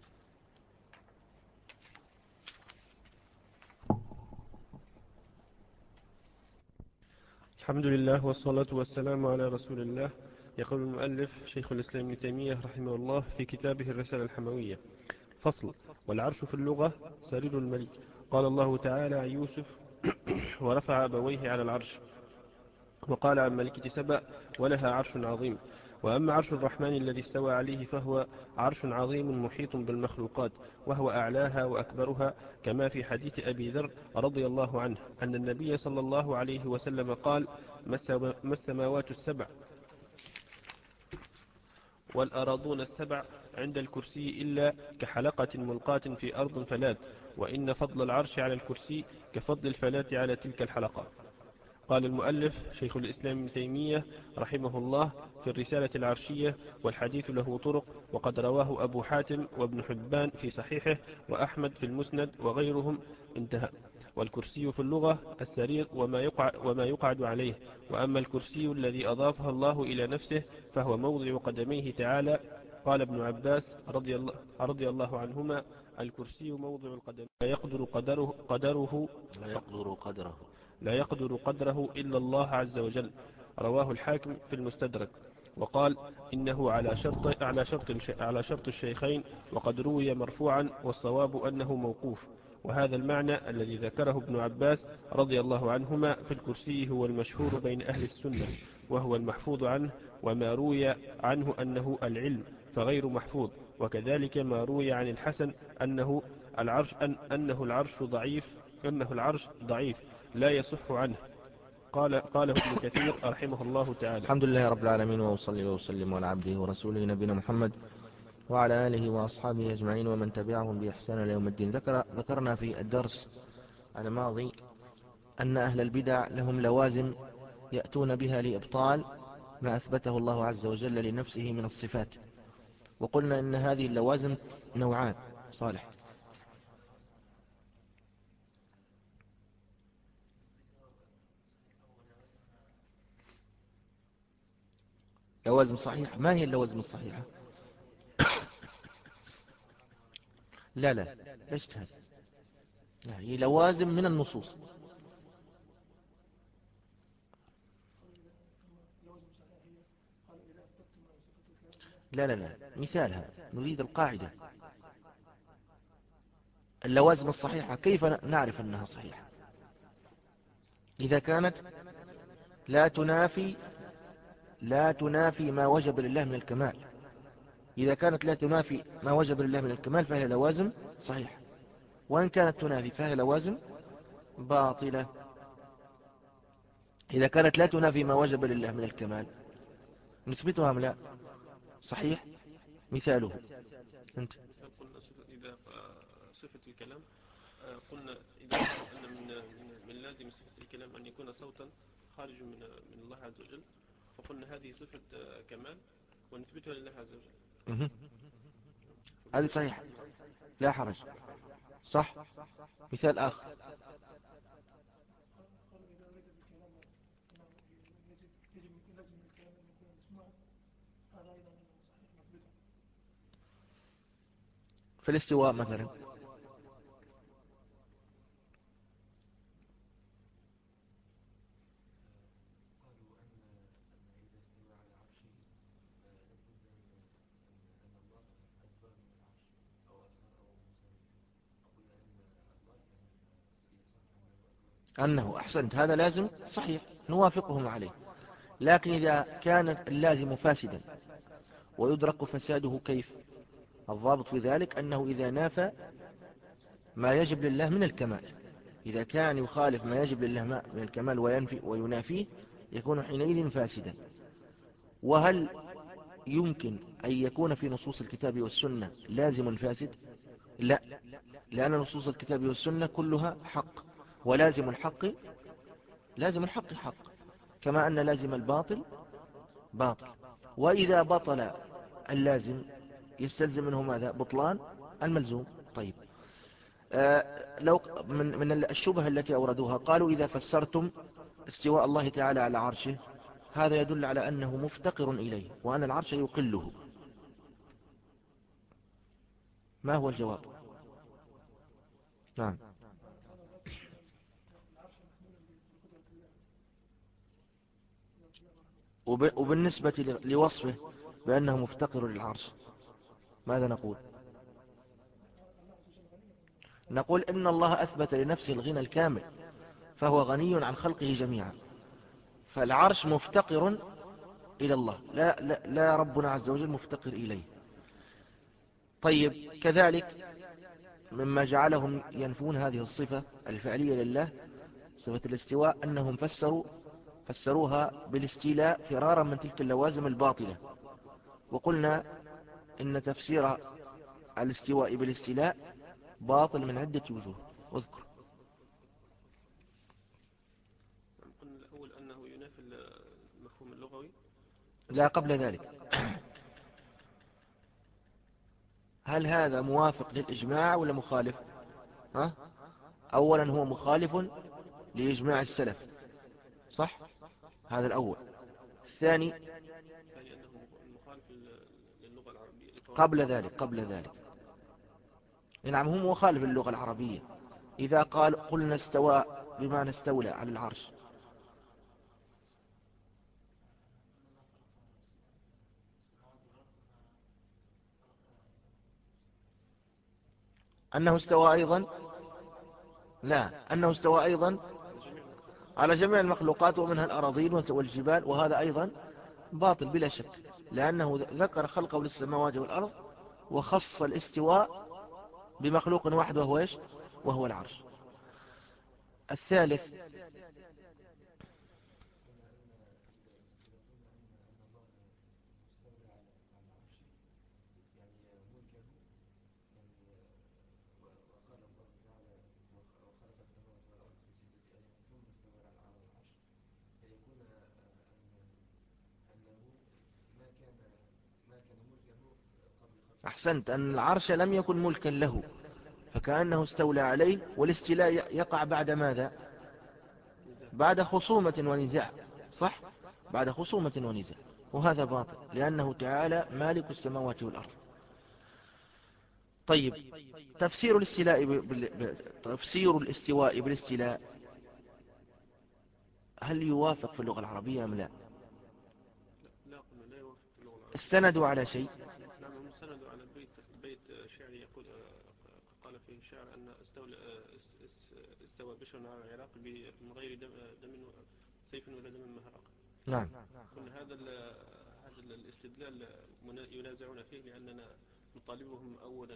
الحمد لله والصلاة والسلام على رسول الله. يقول المؤلف شيخ الإسلام ابن تيمية رحمه الله في كتابه الرسالة الحموية: فصل. والعرش في اللغة سرير الملك. قال الله تعالى عن يوسف: ورفع أبويه على العرش. وقال عن ملكة سبأ: ولها عرش عظيم. وأما عرش الرحمن الذي استوى عليه فهو عرش عظيم محيط بالمخلوقات، وهو أعلاها وأكبرها، كما في حديث أبي ذر رضي الله عنه أن النبي صلى الله عليه وسلم قال: ما السماوات السبع والأراضون السبع عند الكرسي إلا كحلقة ملقاة في أرض فلات، وإن فضل العرش على الكرسي كفضل الفلاة على تلك الحلقة. قال المؤلف شيخ الإسلام ابن تيمية رحمه الله في الرسالة العرشية: والحديث له طرق، وقد رواه أبو حاتم وابن حبان في صحيحه وأحمد في المسند وغيرهم. انتهى. والكرسي في اللغة السرير وما يقعد, وما يقعد عليه. وأما الكرسي الذي أضافه الله إلى نفسه فهو موضع قدميه تعالى. قال ابن عباس رضي الله, رضي الله عنهما: الكرسي موضع القدم لا يقدر قدره, قدره لا يقدر قدره لا يقدر قدره إلا الله عز وجل. رواه الحاكم في المستدرك. وقال: إنه على شرط على شرط على شرط الشيخين، وقد روي مرفوعا، والصواب أنه موقوف. وهذا المعنى الذي ذكره ابن عباس رضي الله عنهما في الكرسي هو المشهور بين أهل السنة، وهو المحفوظ عنه. وما روي عنه أنه العلم فغير محفوظ. وكذلك ما روي عن الحسن أنه العرش أن أنه العرش ضعيف أنه العرش ضعيف لا يصح عنه. قال قاله ابن كثير رحمه الله تعالى. الحمد لله رب العالمين، وأصلي وسلم على عبده ورسوله نبينا محمد وعلى آله وأصحابه أجمعين ومن تبعهم بإحسان إلى يوم الدين. ذكر ذكرنا في الدرس الماضي أن أهل البدع لهم لوازم يأتون بها لإبطال ما أثبته الله عز وجل لنفسه من الصفات. وقلنا إن هذه اللوازم نوعان. صالح. لوازم صحيحة. ما هي اللوازم الصحيحة؟ لا لا لا اجتهاد. لا، هي لوازم من النصوص. لا لا لا، مثالها نريد القاعدة. اللوازم الصحيحة كيف نعرف أنها صحيحة؟ إذا كانت لا تنافي لا تنافي ما وجب لله من الكمال. إذا كانت لا تنافي ما وجب لله من الكمال فهي لوازم صحيحة، وإن كانت تنافي فهي لوازم باطلة. إذا كانت لا تنافي ما وجب لله من الكمال نثبتها أم لا؟ صحيح. مثاله أنت. قلنا إذا صفة الكلام قلنا إذا أن من من لازم صفة الكلام أن يكون صوتا خارج من من الله عز وجل، فقلنا هذه صفة كمال ونثبتها لله عز وجل. هذه صحيحة لا حرج. صح. مثال آخر. في الاستواء مثلا. أنه أحسنت هذا لازم صحيح نوافقهم عليه، لكن إذا كان اللازم فاسدا ويدرك فساده كيف؟ الضابط في ذلك أنه إذا نافى ما يجب لله من الكمال، إذا كان يخالف ما يجب لله من الكمال وينفي وينافيه يكون حينئذ فاسدا. وهل يمكن أن يكون في نصوص الكتاب والسنة لازم فاسد؟ لا، لأن نصوص الكتاب والسنة كلها حق، ولازم الحق لازم الحق حق، كما أن لازم الباطل باطل. وإذا بطل اللازم يستلزم منه ماذا؟ بطلان الملزوم. طيب آه لو من, من الشبهة التي أوردوها قالوا إذا فسرتم استواء الله تعالى على عرشه هذا يدل على أنه مفتقر إليه وأن العرش يقله، ما هو الجواب؟ نعم. وبالنسبة لوصفه بأنه مفتقر للعرش ماذا نقول؟ نقول إن الله أثبت لنفسه الغنى الكامل فهو غني عن خلقه جميعا، فالعرش مفتقر إلى الله، لا, لا, لا ربنا عز وجل مفتقر إليه. طيب كذلك مما جعلهم ينفون هذه الصفة الفعلية لله صفة الاستواء أنهم فسروا فسروها بالاستيلاء فرارا من تلك اللوازم الباطلة، وقلنا إن تفسير الاستواء بالاستيلاء باطل من عدة وجوه. اذكر. قلنا الأول أنه ينافي المفهوم اللغوي. لا قبل ذلك، هل هذا موافق للإجماع ولا مخالف؟ ها؟ أولا هو مخالف لإجماع السلف صح؟ هذا الأول. الثاني الثاني أنه مخالف للغة العربية قبل ذلك قبل ذلك نعم هو مخالف للغة العربية. إذا قال قلنا استوى بما نستولى على العرش أنه استوى أيضا، لا أنه استوى أيضا على جميع المخلوقات ومنها الأراضين والجبال، وهذا أيضا باطل بلا شك، لأنه ذكر خلقه للسماوات والأرض وخص الاستواء بمخلوق واحد وهو إيش؟ وهو العرش. الثالث أحسنت، أن العرش لم يكن ملكا له فكأنه استولى عليه، والاستيلاء يقع بعد ماذا؟ بعد خصومة ونزاع صح؟ بعد خصومة ونزاع، وهذا باطل لأنه تعالى مالك السماوات والأرض. طيب تفسير الاستيلاء بال... تفسير الاستواء بالاستيلاء هل يوافق في اللغة العربية أم لا؟ لا قلنا لا يوافق في اللغة العربية. استندوا على شيء؟ نعم هم استندوا على بيت بيت شعري يقول قال فيه الشاعر أن استولى استوى بشر على العراق من غير دم, دم سيف ولا دم مهراق. نعم. قلنا هذا هذا الاستدلال ينازعون فيه لأننا نطالبهم أولا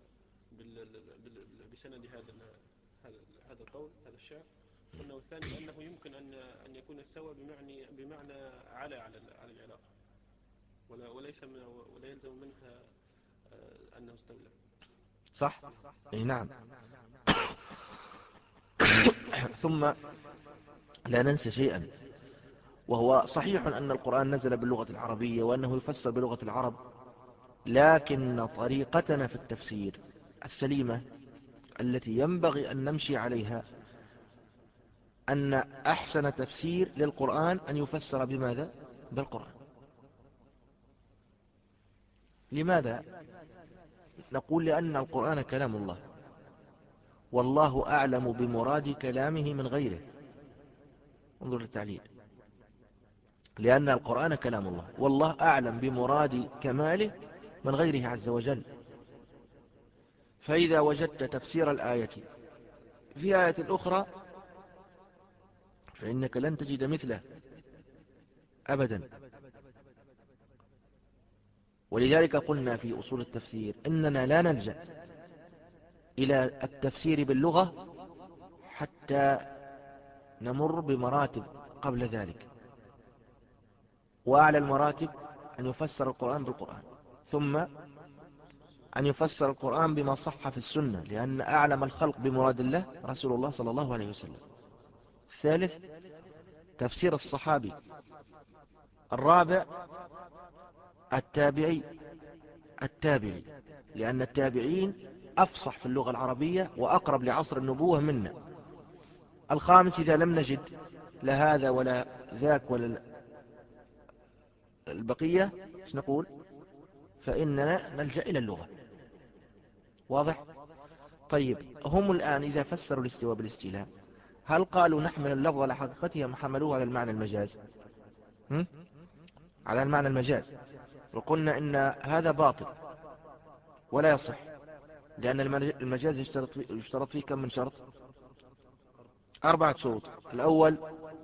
بسند هذا هذا هذا القول هذا الشعر. قلنا والثاني أنه يمكن أن أن يكون استوى بمعنى بمعنى على على على العراق ولا وليس ولا يلزم منها أنه استولى. صح؟ أي نعم. ثم لا ننسى شيئا، وهو صحيح أن القرآن نزل باللغة العربية وأنه يفسر بلغة العرب، لكن طريقتنا في التفسير السليمة التي ينبغي أن نمشي عليها أن أحسن تفسير للقرآن أن يفسر بماذا؟ بالقرآن. لماذا؟ نقول لأن القرآن كلام الله، والله أعلم بمراد كلامه من غيره. انظر للتعليل، لأن القرآن كلام الله والله أعلم بمراد كماله من غيره عز وجل. فإذا وجدت تفسير الآية في آية أخرى فإنك لن تجد مثله أبدا. ولذلك قلنا في أصول التفسير إننا لا نلجأ إلى التفسير باللغة حتى نمر بمراتب قبل ذلك. وأعلى المراتب أن يفسر القرآن بالقرآن، ثم أن يفسر القرآن بما صح في السنة، لأن أعلم الخلق بمراد الله رسول الله صلى الله عليه وسلم. الثالث تفسير الصحابي. الرابع التابعي التابعي لأن التابعين أفصح في اللغة العربية وأقرب لعصر النبوة منا. الخامس إذا لم نجد لا هذا ولا ذاك ولا البقية ايش نقول؟ فإننا نلجأ إلى اللغة. واضح؟ طيب هم الآن إذا فسروا الاستواء بالاستيلاء هل قالوا نحمل اللفظ على حقيقته أم حملوه على المعنى المجاز؟ هم؟ على المعنى المجاز. وقلنا إن هذا باطل ولا يصح، لأن المجاز يشترط فيه كم من شرط؟ أربعة شروط. الأول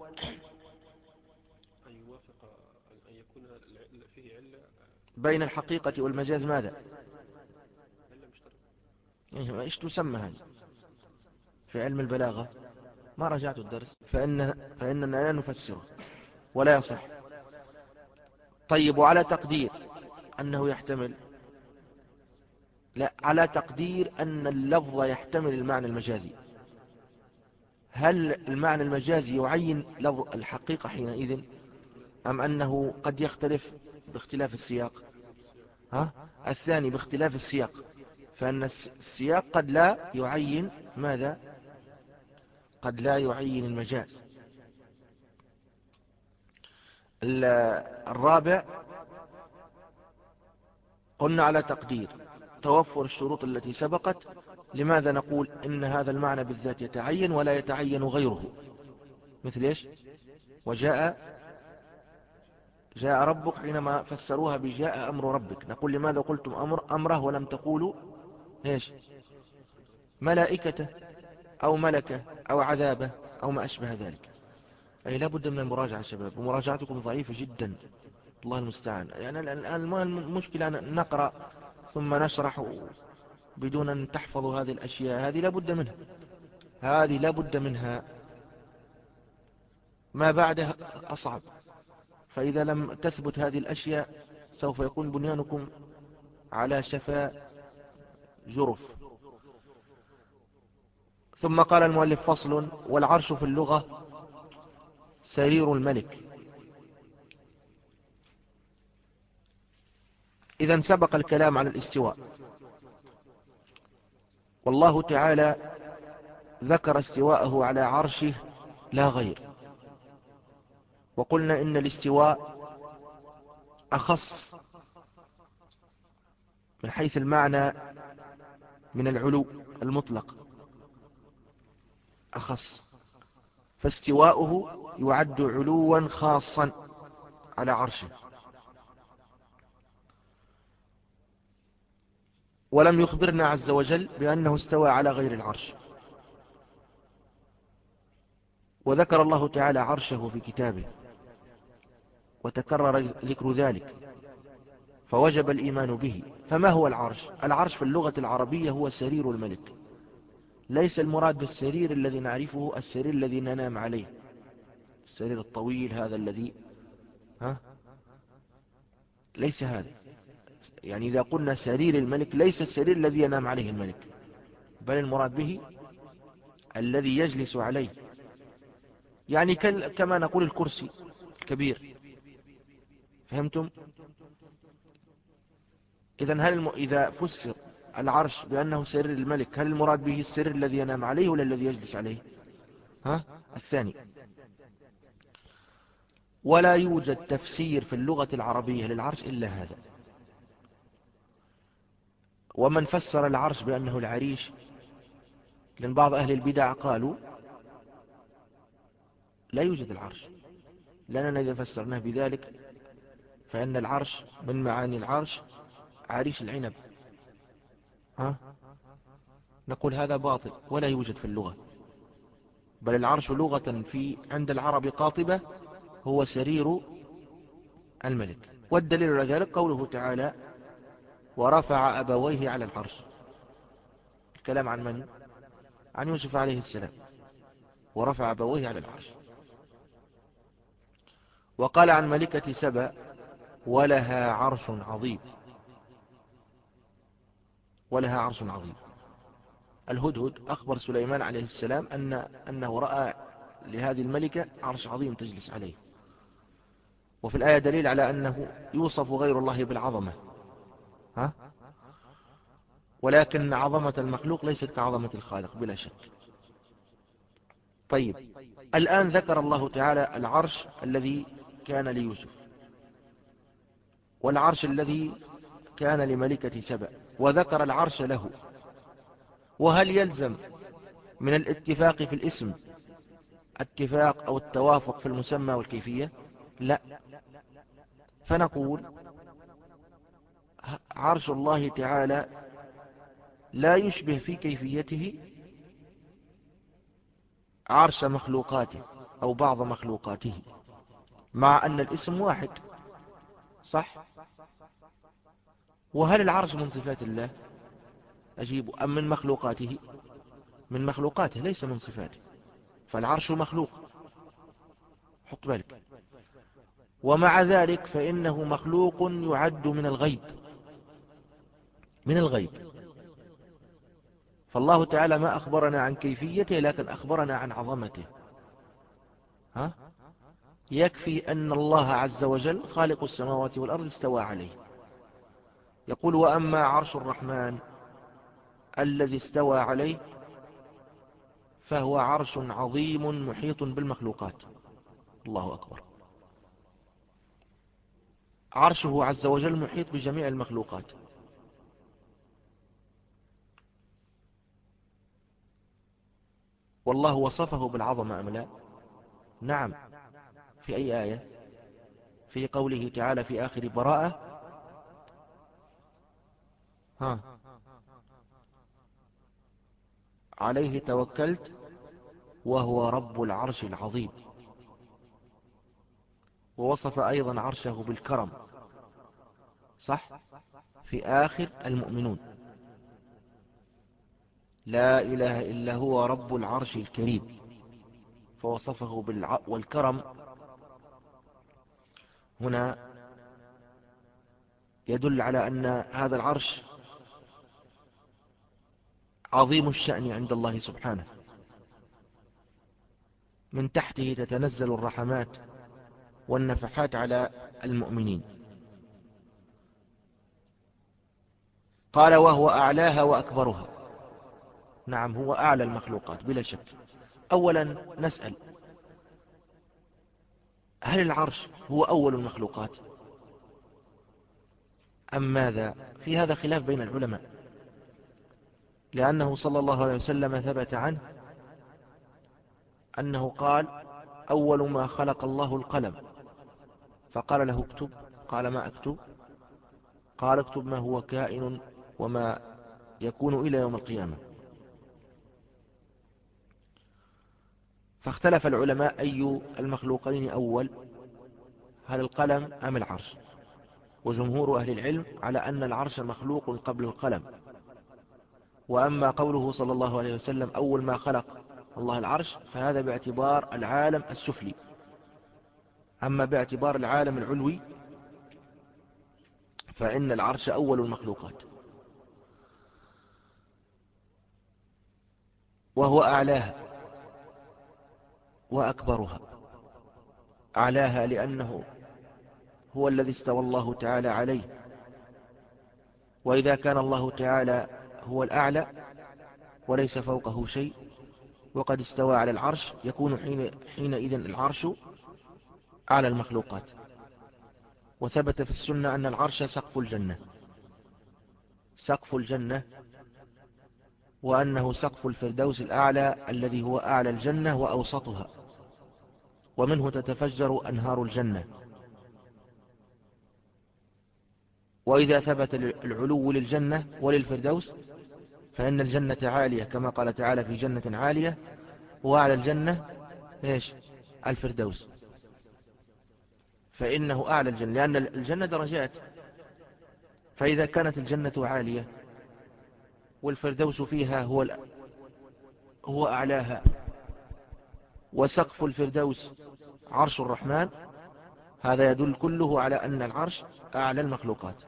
أن يوافق، أن يكون فيه علة بين الحقيقة والمجاز ماذا؟ علة مشتركة. إيه إيش تسمى هذه في علم البلاغة؟ ما رجعت الدرس. فإن فإننا لا نفسره ولا يصح. طيب وعلى تقدير أنه يحتمل، لا، على تقدير أن اللفظ يحتمل المعنى المجازي، هل المعنى المجازي يعين لفظ الحقيقة حينئذ أم أنه قد يختلف باختلاف السياق؟ ها؟ الثاني باختلاف السياق، فأن السياق قد لا يعين ماذا؟ قد لا يعين المجاز. الرابع قلنا على تقدير توفر الشروط التي سبقت. لماذا نقول إن هذا المعنى بالذات يتعين ولا يتعين غيره؟ مثل إيش؟ وجاء جاء ربك حينما فسروها بجاء أمر ربك، نقول لماذا قلتم أمر أمره ولم تقولوا إيش؟ ملائكته أو ملكه أو عذابه أو ما أشبه ذلك. أي لابد من المراجعة شباب، ومراجعتكم ضعيفة جدا، الله المستعان. يعني الآن المشكلة أن نقرأ ثم نشرح بدون أن تحفظوا هذه الأشياء، هذه لابد منها، هذه لابد منها، ما بعدها أصعب. فإذا لم تثبت هذه الأشياء سوف يكون بنيانكم على شفا جرف. ثم قال المؤلف فصل: والعرش في اللغة سرير الملك. إذا سبق الكلام عن الاستواء، والله تعالى ذكر استواءه على عرشه لا غير. وقلنا إن الاستواء أخص من حيث المعنى من العلو المطلق، أخص، فاستواؤه يعد علوا خاصا على عرشه. ولم يخبرنا عز وجل بأنه استوى على غير العرش. وذكر الله تعالى عرشه في كتابه وتكرر ذكر ذلك، فوجب الإيمان به. فما هو العرش؟ العرش في اللغة العربية هو سرير الملك. ليس المراد بالسرير الذي نعرفه السرير الذي ننام عليه، السرير الطويل هذا الذي ها ليس هذا. يعني إذا قلنا سرير الملك ليس السرير الذي ينام عليه الملك، بل المراد به الذي يجلس عليه، يعني كما نقول الكرسي الكبير. فهمتم؟ إذن هل الم... إذا فسر العرش بأنه سرير الملك هل المراد به السرير الذي ينام عليه ولا الذي يجلس عليه؟ ها؟ الثاني. ولا يوجد تفسير في اللغة العربية للعرش إلا هذا. ومن فسر العرش بأنه العريش، لأن بعض أهل البدع قالوا لا يوجد العرش، لأننا إذا فسرناه بذلك فإن العرش من معاني العرش عريش العنب. ها؟ نقول هذا باطل ولا يوجد في اللغة. بل العرش لغة في عند العرب قاطبة هو سرير الملك. والدليل على ذلك قوله تعالى ورفع أبويه على العرش. الكلام عن من؟ عن يوسف عليه السلام. ورفع أبويه على العرش. وقال عن ملكة سبأ ولها عرش عظيم. ولها عرش عظيم. الهدهد أخبر سليمان عليه السلام أن أنه رأى لهذه الملكة عرش عظيم تجلس عليه. وفي الآية دليل على أنه يوصف غير الله بالعظمة، ها؟ ولكن عظمة المخلوق ليست كعظمة الخالق بلا شك. طيب، الآن ذكر الله تعالى العرش الذي كان ليوسف والعرش الذي كان لملكة سبأ، وذكر العرش له. وهل يلزم من الاتفاق في الاسم اتفاق أو التوافق في المسمى والكيفية؟ لا. فنقول عرش الله تعالى لا يشبه في كيفيته عرش مخلوقاته أو بعض مخلوقاته، مع أن الاسم واحد، صح؟ وهل العرش من صفات الله؟ أجيب أم من مخلوقاته؟ من مخلوقاته ليس من صفاته، فالعرش مخلوق، حط بالك. ومع ذلك فإنه مخلوق يعد من الغيب، من الغيب. فالله تعالى ما أخبرنا عن كيفيته لكن أخبرنا عن عظمته، ها؟ يكفي أن الله عز وجل خالق السماوات والأرض استوى عليه. يقول وأما عرش الرحمن الذي استوى عليه فهو عرش عظيم محيط بالمخلوقات. الله أكبر. عرشه عز وجل محيط بجميع المخلوقات. والله وصفه بالعظمة أم لا؟ نعم. في أي آية؟ في قوله تعالى في آخر براءة، ها، عليه توكلت وهو رب العرش العظيم. ووصف أيضا عرشه بالكرم، صح؟ في آخر المؤمنون لا إله إلا هو رب العرش الكريم، فوصفه بالع... والكرم هنا يدل على أن هذا العرش عظيم الشأن عند الله سبحانه. من تحته تتنزل الرحمات والنفحات على المؤمنين. قال وهو أعلاها وأكبرها. نعم، هو أعلى المخلوقات بلا شك. أولا نسأل هل العرش هو أول المخلوقات أم ماذا؟ في هذا خلاف بين العلماء، لأنه صلى الله عليه وسلم ثبت عنه أنه قال أول ما خلق الله القلم، فقال له اكتب، قال ما أكتب؟ قال اكتب ما هو كائن وما يكون إلى يوم القيامة. فاختلف العلماء أي المخلوقين أول، هل القلم أم العرش؟ وجمهور أهل العلم على أن العرش مخلوق قبل القلم. وأما قوله صلى الله عليه وسلم أول ما خلق الله العرش فهذا باعتبار العالم السفلي. أما باعتبار العالم العلوي فإن العرش أول المخلوقات. وهو أعلاها وأكبرها. أعلاها لأنه هو الذي استوى الله تعالى عليه، وإذا كان الله تعالى هو الأعلى وليس فوقه شيء وقد استوى على العرش يكون حين حينئذ العرش أعلى المخلوقات. وثبت في السنة أن العرش سقف الجنة، سقف الجنة، وأنه سقف الفردوس الأعلى الذي هو أعلى الجنة وأوسطها، ومنه تتفجر أنهار الجنة. وإذا ثبت العلو للجنة وللفردوس فإن الجنة عالية كما قال تعالى في جنة عالية وأعلى الجنة إيش؟ الفردوس. فإنه أعلى الجنة، لأن الجنة درجات، فإذا كانت الجنة عالية والفردوس فيها هو هو أعلاها، وسقف الفردوس عرش الرحمن، هذا يدل كله على أن العرش أعلى المخلوقات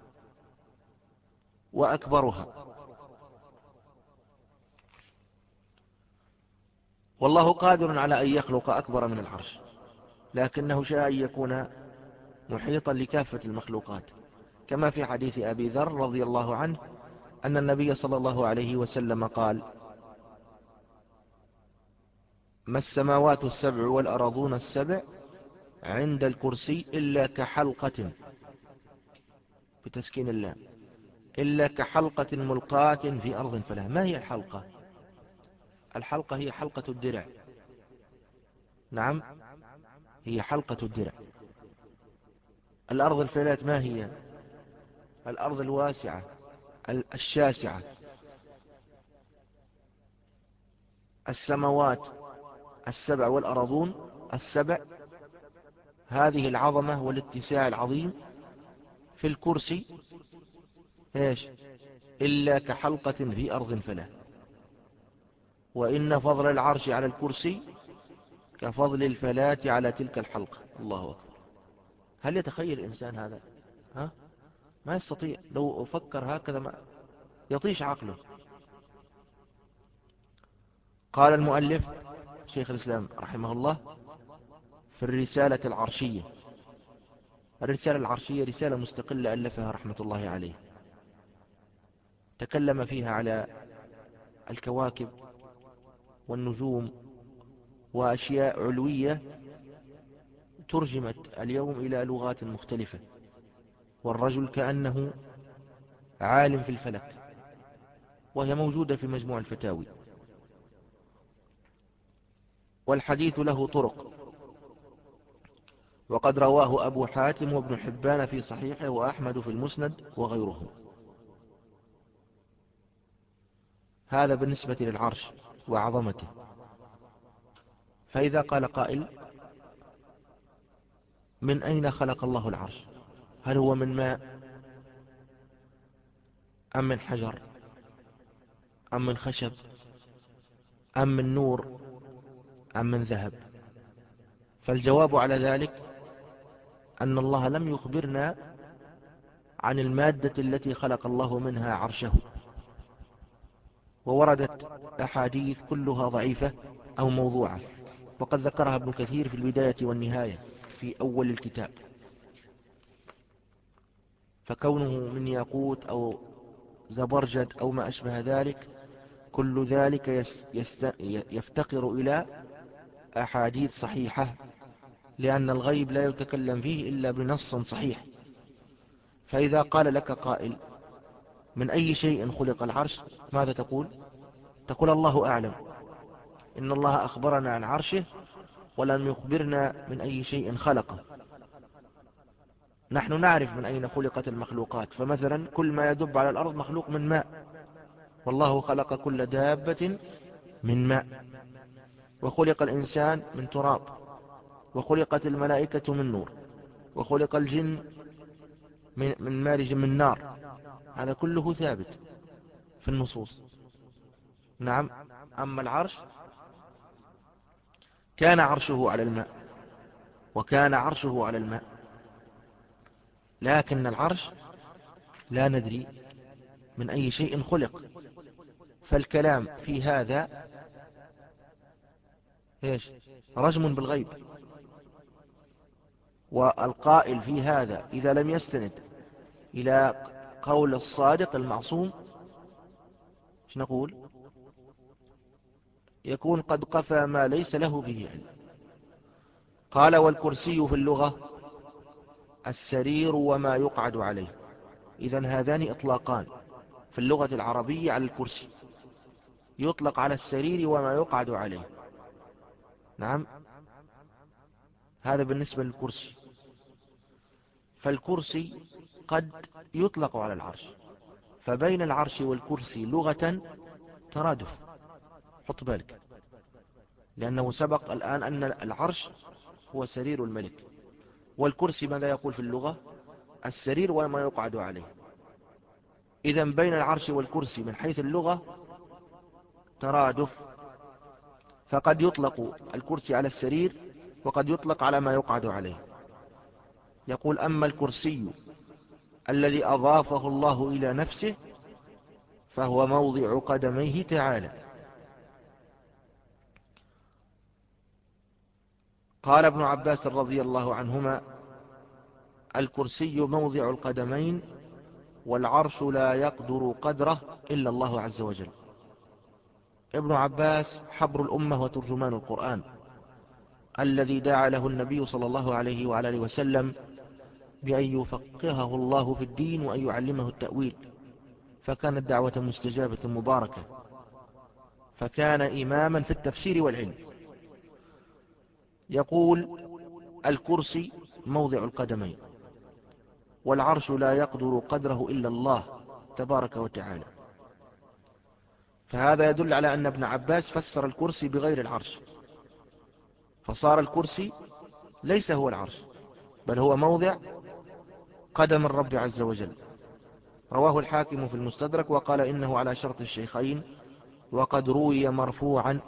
وأكبرها. والله قادر على أن يخلق أكبر من العرش، لكنه شاء أن يكون محيطا لكافة المخلوقات، كما في حديث أبي ذر رضي الله عنه أن النبي صلى الله عليه وسلم قال: ما السماوات السبع والأرضون السبع عند الكرسي إلا كحلقة، بتسكين الله، إلا كحلقة ملقاة في أرض فلا. ما هي الحلقة؟ الحلقة هي حلقة الدرع. نعم، هي حلقة الدرع. الأرض الفلات ما هي؟ الأرض الواسعة الشاسعة. السماوات السبع والأرضون السبع، هذه العظمة والاتساع العظيم في الكرسي إيش؟ إلا كحلقة في أرض فلا. وإن فضل العرش على الكرسي كفضل الفلاة على تلك الحلقة. الله أكبر. هل يتخيل الإنسان هذا؟ ها؟ ما يستطيع، لو فكر هكذا ما يطيش عقله. قال المؤلف شيخ الإسلام رحمه الله في الرسالة العرشية. الرسالة العرشية رسالة مستقلة ألفها رحمة الله عليه، تكلم فيها على الكواكب والنجوم وأشياء علوية ترجمت اليوم إلى لغات مختلفة، والرجل كأنه عالم في الفلك، وهي موجودة في مجموع الفتاوي. والحديث له طرق، وقد رواه أبو حاتم وابن حبان في صحيحه وأحمد في المسند وغيرهم. هذا بالنسبة للعرش وعظمته. فإذا قال قائل: من أين خلق الله العرش؟ هل هو من ماء أم من حجر أم من خشب أم من نور أم من ذهب؟ فالجواب على ذلك أن الله لم يخبرنا عن المادة التي خلق الله منها عرشه، ووردت أحاديث كلها ضعيفة أو موضوعة، وقد ذكرها ابن كثير في البداية والنهاية في أول الكتاب. فكونه من ياقوت أو زبرجد أو ما أشبه ذلك، كل ذلك يفتقر إلى أحاديث صحيحة، لأن الغيب لا يتكلم فيه إلا بنص صحيح. فإذا قال لك قائل: من أي شيء خلق العرش؟ ماذا تقول؟ تقول: الله أعلم، إن الله أخبرنا عن عرشه ولم يخبرنا من أي شيء خلقه. نحن نعرف من أين خلقت المخلوقات، فمثلا كل ما يدب على الأرض مخلوق من ماء، والله خلق كل دابة من ماء، وخلق الإنسان من تراب، وخلقت الملائكة من نور، وخلق الجن من, من مارج من نار. هذا كله ثابت في النصوص. نعم. أما العرش كان عرشه على الماء، وكان عرشه على الماء، لكن العرش لا ندري من أي شيء خلق. فالكلام في هذا إيش؟ رجم بالغيب. والقائل في هذا إذا لم يستند إلى قول الصادق المعصوم، ايش نقول؟ يكون قد قفى ما ليس له به علم. قال: والكرسي في اللغة السرير وما يقعد عليه. إذن هذان إطلاقان في اللغة العربية على الكرسي، يطلق على السرير وما يقعد عليه. نعم، هذا بالنسبة للكرسي. فالكرسي قد يطلق على العرش، فبين العرش والكرسي لغة ترادف. حط بالك، لأنه سبق الآن أن العرش هو سرير الملك، والكرسي ماذا يقول في اللغة؟ السرير وما يقعد عليه. إذن بين العرش والكرسي من حيث اللغة ترادف، فقد يطلق الكرسي على السرير وقد يطلق على ما يقعد عليه. يقول أما الكرسي الذي أضافه الله إلى نفسه فهو موضع قدميه تعالى. قال ابن عباس رضي الله عنهما: الكرسي موضع القدمين، والعرش لا يقدر قدره إلا الله عز وجل. ابن عباس حبر الأمة وترجمان القرآن، الذي دعا له النبي صلى الله عليه وعلى آله وسلم بأن يفقهه الله في الدين وأن يعلمه التأويل، فكانت دعوة مستجابة مباركة، فكان إماما في التفسير والعلم. يقول: الكرسي موضع القدمين، والعرش لا يقدر قدره إلا الله تبارك وتعالى. فهذا يدل على أن ابن عباس فسر الكرسي بغير العرش، فصار الكرسي ليس هو العرش، بل هو موضع قدم الرب عز وجل. رواه الحاكم في المستدرك وقال إنه على شرط الشيخين، وقد روي مرفوعا،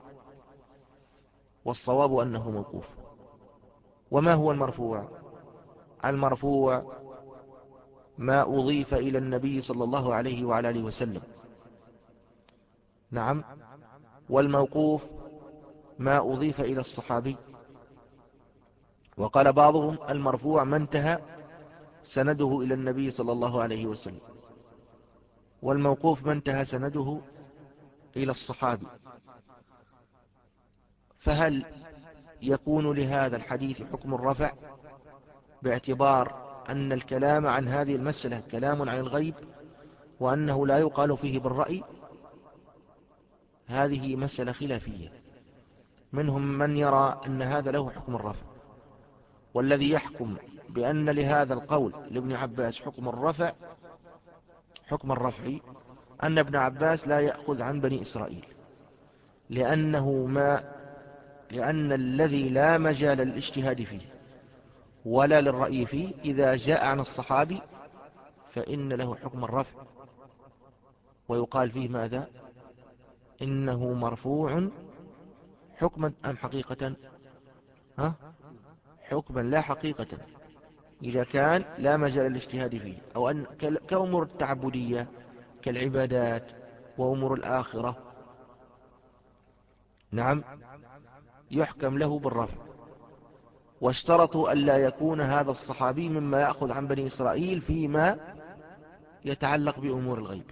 والصواب أنه موقوف. وما هو المرفوع؟ المرفوع ما أضيف إلى النبي صلى الله عليه وعلى آله وسلم. نعم. والموقوف ما أضيف إلى الصحابي. وقال بعضهم المرفوع ما انتهى سنده إلى النبي صلى الله عليه وسلم، والموقوف ما انتهى سنده إلى الصحابي. فهل يكون لهذا الحديث حكم الرفع باعتبار أن الكلام عن هذه المسألة كلام عن الغيب وأنه لا يقال فيه بالرأي؟ هذه مسألة خلافية، منهم من يرى أن هذا له حكم الرفع، والذي يحكم بأن لهذا القول لابن عباس حكم الرفع حكم الرفع أن ابن عباس لا يأخذ عن بني إسرائيل، لأنه ما لأن الذي لا مجال للاجتهاد فيه ولا للرأي فيه إذا جاء عن الصحابي فإن له حكم الرفع، ويقال فيه ماذا؟ إنه مرفوع حكما أم حقيقة؟ ها؟ حكما لا حقيقة، إذا كان لا مجال للاجتهاد فيه، أو أن كأمور التعبدية كالعبادات وأمور الآخرة، نعم، يحكم له بالرفع. واشترطوا أن لا يكون هذا الصحابي مما يأخذ عن بني إسرائيل فيما يتعلق بأمور الغيب.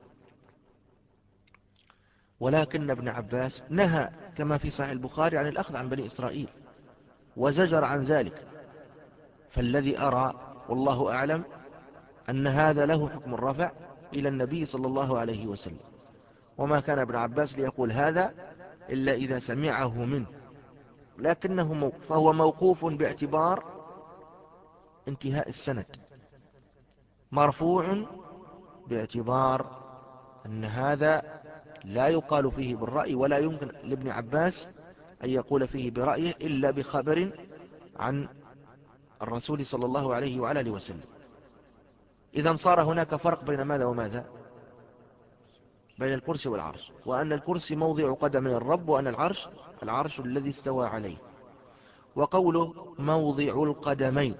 ولكن ابن عباس نهى كما في صحيح البخاري عن الأخذ عن بني إسرائيل وزجر عن ذلك. فالذي أرى والله أعلم أن هذا له حكم الرفع إلى النبي صلى الله عليه وسلم، وما كان ابن عباس ليقول هذا إلا إذا سمعه منه، لكنه موقف، فهو موقوف باعتبار انتهاء السند، مرفوع باعتبار أن هذا لا يقال فيه بالرأي، ولا يمكن لابن عباس أن يقول فيه برأيه إلا بخبر عن الرسول صلى الله عليه وعلى آله وسلم. إذن صار هناك فرق بين ماذا وماذا؟ بين الكرسي والعرش، وأن الكرسي موضع قدمي الرب، وأن العرش العرش الذي استوى عليه. وقوله موضع القدمين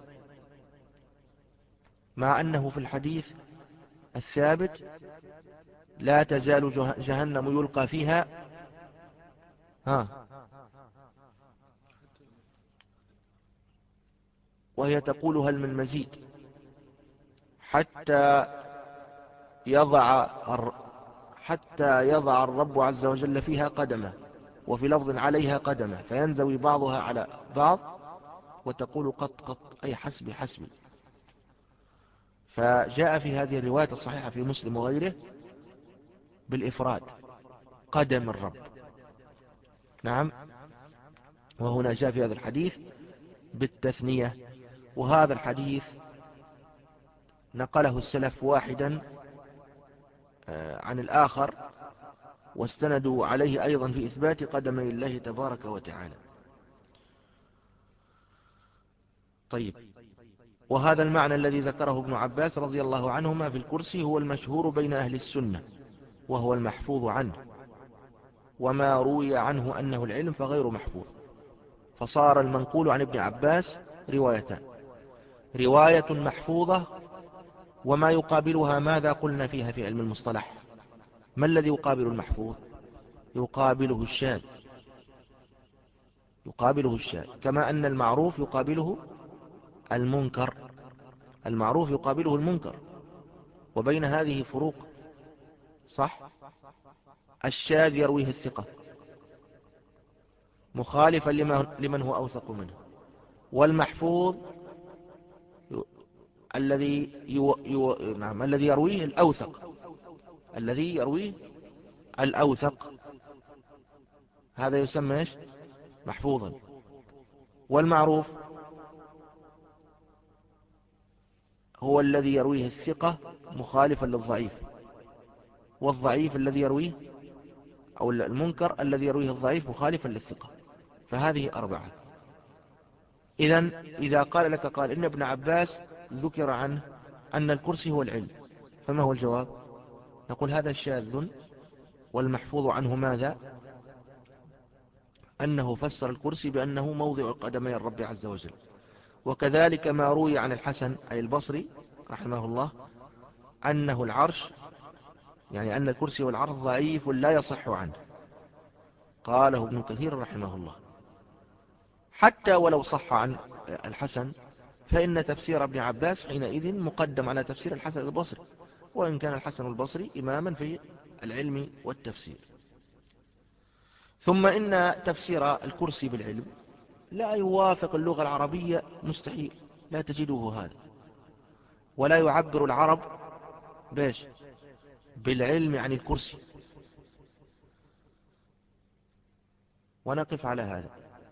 مع أنه في الحديث الثابت لا تزال جهنم يلقى فيها ها وهي تقول هل من مزيد حتى يضع حتى يضع الرب عز وجل فيها قدمه، وفي لفظ عليها قدمه، فينزوي بعضها على بعض وتقول قط قط أي حسبي حسبي. فجاء في هذه الرواية الصحيحة في مسلم وغيره بالإفراد قدم الرب، نعم. وهنا جاء في هذا الحديث بالتثنية. وهذا الحديث نقله السلف واحدا عن الآخر واستندوا عليه أيضا في إثبات قدمي الله تبارك وتعالى. طيب، وهذا المعنى الذي ذكره ابن عباس رضي الله عنهما في الكرسي هو المشهور بين أهل السنة، وهو المحفوظ عنه، وما روي عنه أنه العلم فغير محفوظ. فصار المنقول عن ابن عباس روايتان: رواية محفوظة وما يقابلها ماذا قلنا فيها في علم المصطلح. ما الذي يقابل المحفوظ؟ يقابله الشاذ، يقابله الشاذ، كما أن المعروف يقابله المنكر، المعروف يقابله المنكر، وبين هذه فروق، صح؟ الشاذ يرويه الثقة مخالفا لمن هو أوثق منه، والمحفوظ الذي يو يو نعم الذي يرويه الأوثق، الذي يرويه الأوثق، هذا يسمى إيش؟ محفوظا. والمعروف هو الذي يرويه الثقة مخالفا للضعيف، والضعيف الذي يرويه، أو المنكر الذي يرويه الضعيف مخالفا للثقة. فهذه أربعة. إذن إذا قال لك قال إن ابن عباس ذكر عنه أن الكرسي هو العلم، فما هو الجواب؟ نقول هذا شاذ، والمحفوظ عنه ماذا؟ أنه فسر الكرسي بأنه موضع قدمي الرب عز وجل. وكذلك ما روي عن الحسن أي البصري رحمه الله أنه العرش، يعني أن الكرسي والعرض ضعيف لا يصح عنه، قاله ابن كثير رحمه الله. حتى ولو صح عن الحسن فإن تفسير ابن عباس حينئذ مقدم على تفسير الحسن البصري، وإن كان الحسن البصري إماما في العلم والتفسير. ثم إن تفسير الكرسي بالعلم لا يوافق اللغة العربية، مستحيل، لا تجده هذا. ولا يعبر العرب باش بالعلم عن الكرسي، ونقف على هذا.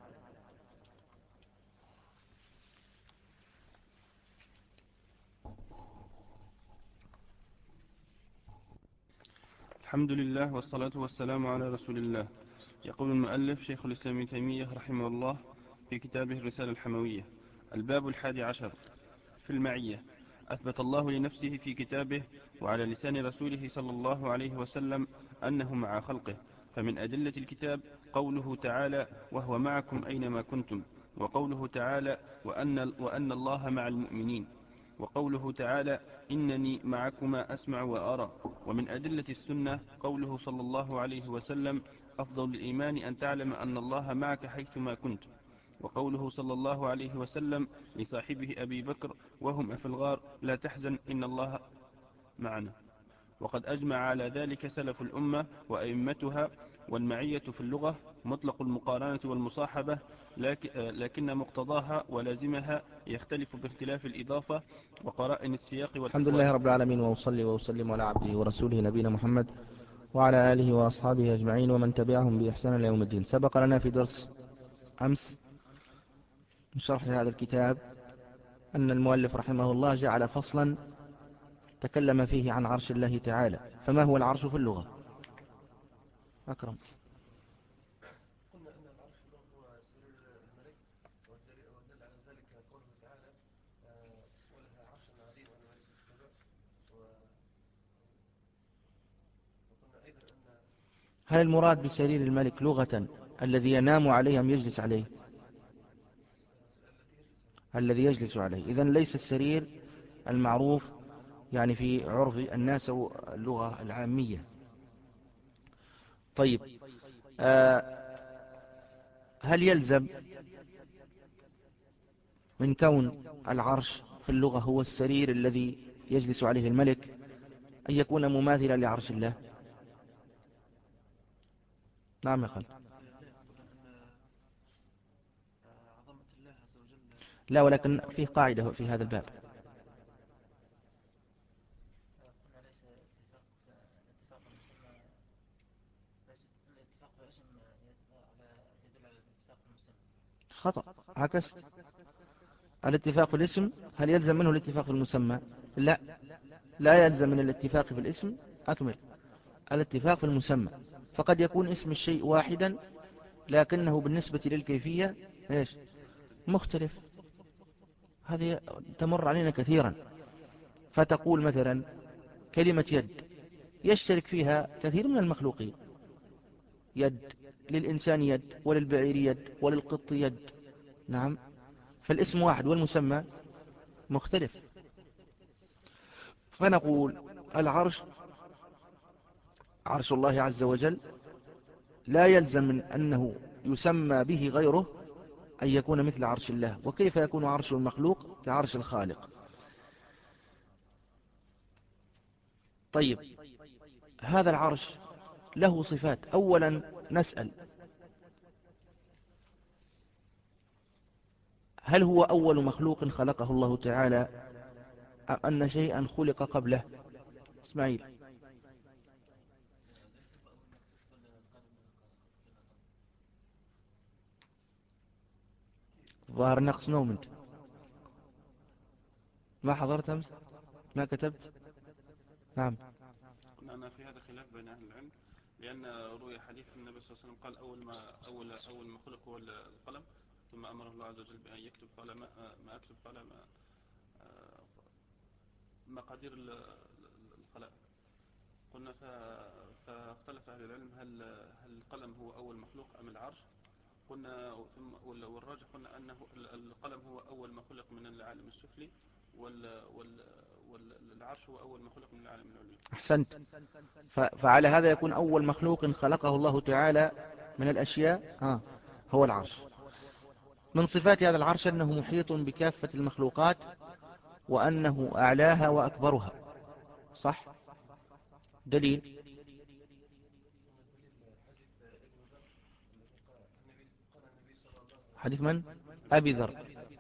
الحمد لله والصلاة والسلام على رسول الله. يقول المؤلف شيخ الإسلام ابن تيمية رحمه الله في كتابه الرسالة الحموية: الباب الحادي عشر في المعية. أثبت الله لنفسه في كتابه وعلى لسان رسوله صلى الله عليه وسلم أنه مع خلقه، فمن أدلة الكتاب قوله تعالى: وهو معكم أينما كنتم، وقوله تعالى: وأن, وأن الله مع المؤمنين، وقوله تعالى: إنني معكما أسمع وأرى. ومن أدلة السنة قوله صلى الله عليه وسلم: أفضل الإيمان أن تعلم أن الله معك حيثما كنت، وقوله صلى الله عليه وسلم لصاحبه أبي بكر وهم في الغار: لا تحزن إن الله معنا. وقد أجمع على ذلك سلف الأمة وأئمتها. والمعية في اللغة مطلق المقارنة والمصاحبة، لكن مقتضاها ولازمها يختلف باختلاف الإضافة وقرائن السياق والأحوال. الحمد لله رب العالمين، وأصلي وأسلم على عبده ورسوله نبينا محمد وعلى آله وأصحابه أجمعين ومن تبعهم بإحسان إلى يوم الدين. سبق لنا في درس أمس من شرح هذا الكتاب أن المؤلف رحمه الله جعل فصلا تكلم فيه عن عرش الله تعالى. فما هو العرش في اللغة؟ أكرم. قلنا أن العرش هو سرير الملك، والدل على ذلك قوله تعالى: ولها عرش عظيم ولملك السبع. وقلنا أيضا أن هل المراد بسرير الملك لغة الذي ينام عليه أم يجلس عليه؟ الذي يجلس عليه. إذن ليس السرير المعروف يعني في عرف الناس أو اللغة العامية. طيب، آه هل يلزم من كون العرش في اللغة هو السرير الذي يجلس عليه الملك أن يكون مماثلا لعرش الله؟ نعم يا خالد. لا، ولكن فيه قاعدة في هذا الباب. خطأ، عكست. الاتفاق في الاسم هل يلزم منه الاتفاق في المسمى؟ لا، لا يلزم من الاتفاق في الاسم. أكمل. الاتفاق في المسمى فقد يكون اسم الشيء واحدا لكنه بالنسبة للكيفية إيش مختلف. هذه تمر علينا كثيرا. فتقول مثلا كلمة يد يشترك فيها كثير من المخلوقين، يد للإنسان يد، وللبعير يد، وللقط يد. نعم، فالاسم واحد والمسمى مختلف. فنقول العرش عرش الله عز وجل لا يلزم من أنه يسمى به غيره أن يكون مثل عرش الله. وكيف يكون عرش المخلوق كعرش الخالق؟ طيب، هذا العرش له صفات. أولا نسأل هل هو أول مخلوق خلقه الله تعالى أم أن شيئا خلق قبله؟ إسماعيل. ظاهر نقص نوم انت، ما حضرت أمس، ما كتبت. نعم. أنا في هذا خلاف بين أهل العلم، لأن روي حديث النبي صلى الله عليه وسلم قال أول ما أول أول ما خلق هو القلم، ثم أمره الله عز وجل بأن يكتب، قال ما, ما أكتب، قال ما مقادير الخلائق. قلنا فاختلف أهل العلم هل هل القلم هو أول مخلوق أم العرش؟ قلنا ثم والراجح قلنا أنه القلم هو أول ما خلق من العالم السفلي، والعرش هو أول ما خلق من العالم العلوي. أحسنت. فعلى هذا يكون أول مخلوق خلقه الله تعالى من الأشياء آه هو العرش. من صفات هذا العرش أنه محيط بكافة المخلوقات، وأنه أعلاها وأكبرها. صح؟ دليل حديث من؟ أبي ذر.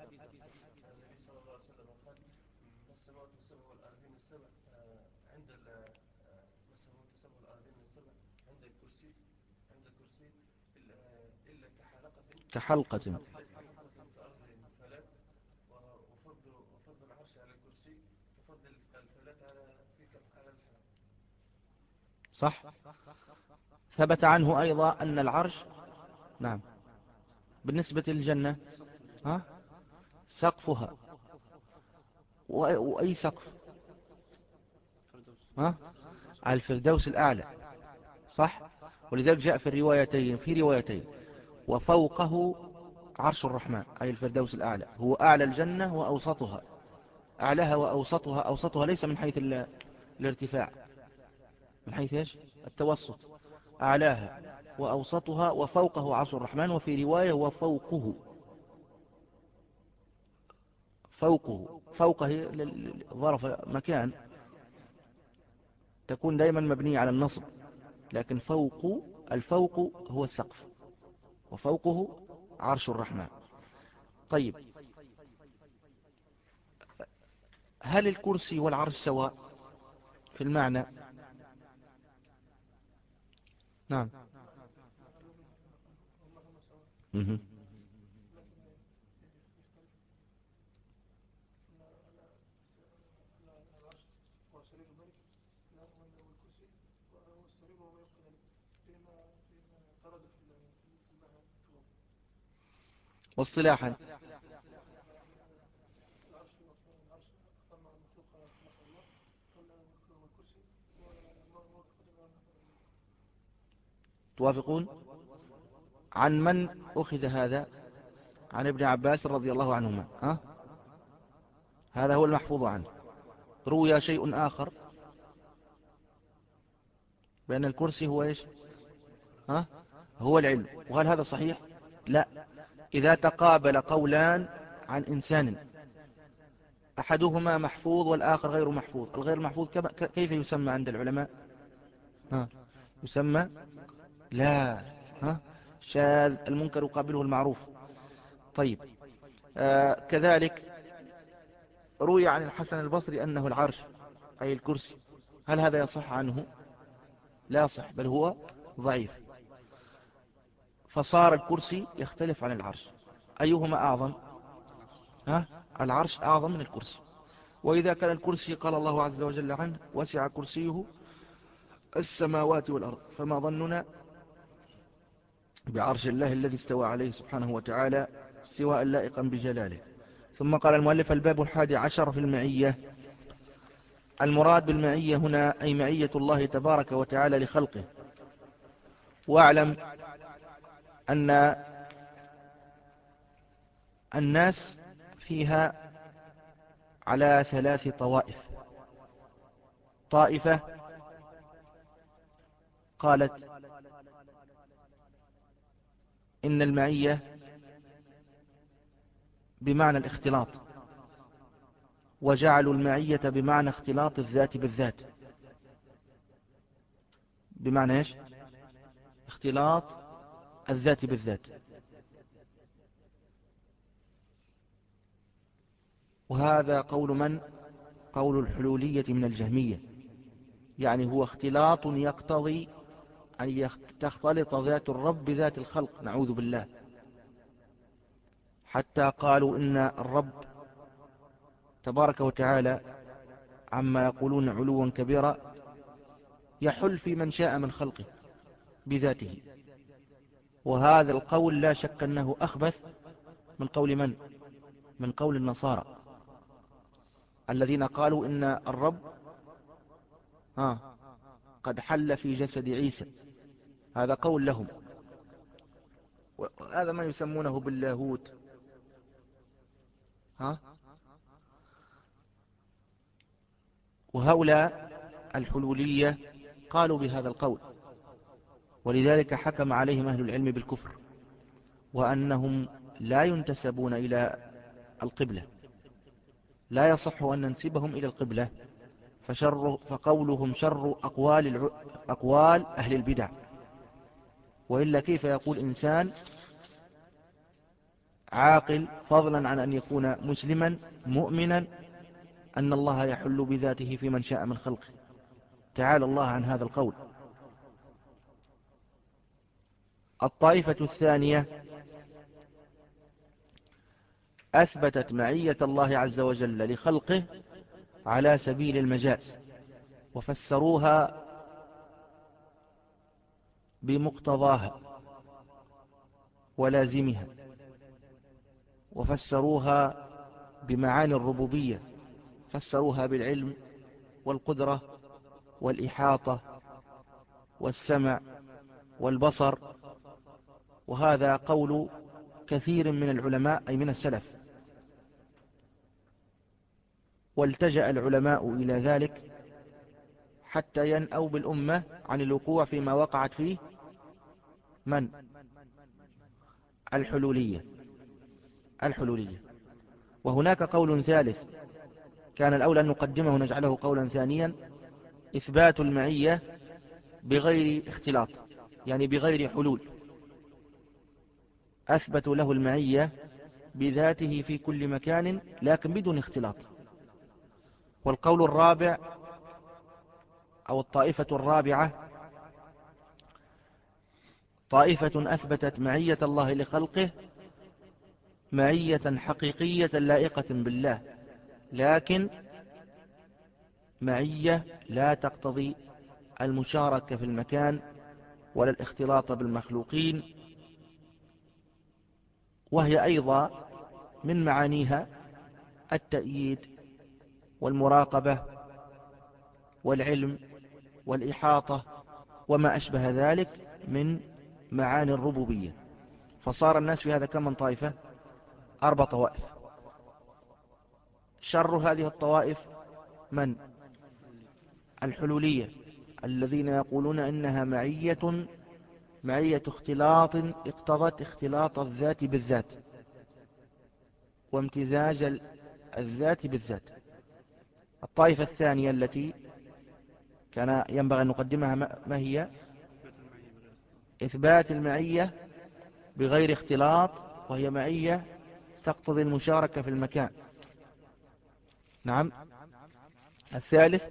كحلقة. وفضل العرش على الكرسي كفضل الفلاة على على الحلقة. صح. ثبت عنه أيضا أن العرش نعم بالنسبة للجنة ها سقفها. وأي سقف؟ ها على الفردوس الأعلى. صح. ولذلك جاء في الروايتين في روايتين وفوقه عرش الرحمن، أي الفردوس الأعلى هو أعلى الجنة وأوسطها. أعلاها وأوسطها. أوسطها ليس من حيث الارتفاع، من حيث إيش؟ التوسط. أعلاها وأوسطها وفوقه عرش الرحمن. وفي رواية وفوقه. فوقه فوقه ظرف مكان، تكون دائما مبنية على النصب، لكن فوق الفوق هو السقف، وفوقه عرش الرحمن. طيب، هل الكرسي والعرش سواء في المعنى؟ نعم. مه. واصطلاحا توافقون؟ عن من أخذ هذا؟ عن ابن عباس رضي الله عنهما. أه؟ هذا هو المحفوظ عنه. روي شيء آخر بأن الكرسي هو إيش؟ أه؟ هو العلم. وهل هذا صحيح؟ لا. إذا تقابل قولان عن إنسان أحدهما محفوظ والآخر غير محفوظ، الغير محفوظ كيف يسمى عند العلماء؟ ها؟ يسمى لا ها؟ شاذ. المنكر يقابله المعروف. طيب، آه كذلك روي عن الحسن البصري أنه العرش أي الكرسي. هل هذا يصح عنه؟ لا يصح، بل هو ضعيف. فصار الكرسي يختلف عن العرش. أيهما أعظم؟ ها؟ العرش أعظم من الكرسي. وإذا كان الكرسي قال الله عز وجل عنه وسع كرسيه السماوات والأرض، فما ظننا بعرش الله الذي استوى عليه سبحانه وتعالى استواء لائقا بجلاله. ثم قال المؤلف: الباب الحادي عشر في المعية. المراد بالمعية هنا أي معية الله تبارك وتعالى لخلقه. واعلم أن الناس فيها على ثلاث طوائف. طائفة قالت إن المعية بمعنى الاختلاط، وجعلوا المعية بمعنى اختلاط الذات بالذات. بمعنى ايش؟ اختلاط الذات بالذات. وهذا قول من؟ قول الحلولية من الجهمية، يعني هو اختلاط يقتضي أن تختلط ذات الرب بذات الخلق، نعوذ بالله. حتى قالوا إن الرب تبارك وتعالى عما يقولون علوا كبيرا يحل في من شاء من خلقه بذاته. وهذا القول لا شك أنه أخبث من قول من؟ من قول النصارى الذين قالوا إن الرب ها قد حل في جسد عيسى. هذا قول لهم، وهذا ما يسمونه باللاهوت. ها وهؤلاء الحلولية قالوا بهذا القول، ولذلك حكم عليهم أهل العلم بالكفر، وأنهم لا ينتسبون إلى القبلة، لا يصح أن ننسبهم إلى القبلة، فشر فقولهم شر أقوال, الع... أقوال أهل البدع. وإلا كيف يقول إنسان عاقل فضلا عن أن يكون مسلما مؤمنا أن الله يحل بذاته في من شاء من خلقه؟ تعالى الله عن هذا القول. الطائفة الثانية أثبتت معية الله عز وجل لخلقه على سبيل المجاز، وفسروها بمقتضاها ولازمها، وفسروها بمعاني الربوبية، فسروها بالعلم والقدرة والإحاطة والسمع والبصر. وهذا قول كثير من العلماء أي من السلف، والتجأ العلماء إلى ذلك حتى ينأوا بالأمة عن الوقوع فيما وقعت فيه من؟ الحلولية. الحلولية. وهناك قول ثالث كان الأولى أن نقدمه ونجعله قولا ثانيا: إثبات المعية بغير اختلاط، يعني بغير حلول. أثبتوا له المعية بذاته في كل مكان لكن بدون اختلاط. والقول الرابع أو الطائفة الرابعة طائفة أثبتت معية الله لخلقه معية حقيقية لائقة بالله، لكن معية لا تقتضي المشاركة في المكان ولا الاختلاط بالمخلوقين، وهي أيضا من معانيها التأييد والمراقبة والعلم والإحاطة وما أشبه ذلك من معاني الربوبية. فصار الناس في هذا كم من طائفة؟ أربع طوائف. شر هذه الطوائف من؟ الحلولية، الذين يقولون إنها معية معية اختلاط اقتضت اختلاط الذات بالذات وامتزاج الذات بالذات. الطائفة الثانية التي كان ينبغي أن نقدمها ما هي؟ إثبات المعية بغير اختلاط، وهي معية تقتضي المشاركة في المكان. نعم. الثالث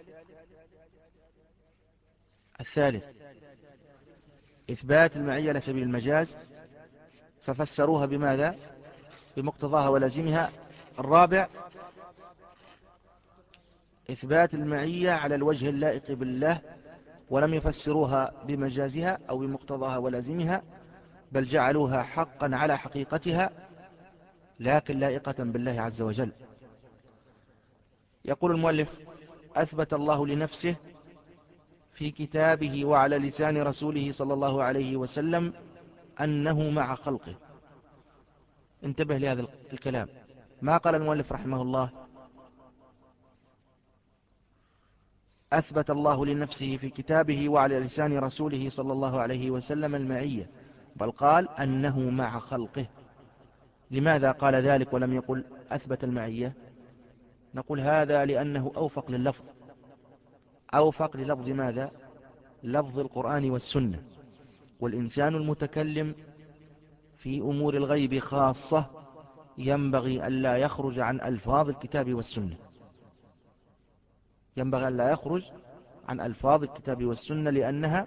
الثالث إثبات المعية على سبيل المجاز، ففسروها بماذا؟ بمقتضاها ولازمها. الرابع إثبات المعية على الوجه اللائق بالله ولم يفسروها بمجازها أو بمقتضاها ولازمها، بل جعلوها حقا على حقيقتها لكن لائقة بالله عز وجل. يقول المؤلف: أثبت الله لنفسه في كتابه وعلى لسان رسوله صلى الله عليه وسلم أنه مع خلقه. انتبه لهذا الكلام، ما قال المؤلف رحمه الله أثبت الله لنفسه في كتابه وعلى لسان رسوله صلى الله عليه وسلم المعية، بل قال أنه مع خلقه. لماذا قال ذلك ولم يقل أثبت المعية؟ نقول هذا لأنه أوفق لللفظ، أوفق للفظ ماذا؟ لفظ القرآن والسنة. والإنسان المتكلم في أمور الغيب خاصة ينبغي ألا يخرج عن ألفاظ الكتاب والسنة، ينبغي ألا يخرج عن ألفاظ الكتاب والسنة لأنها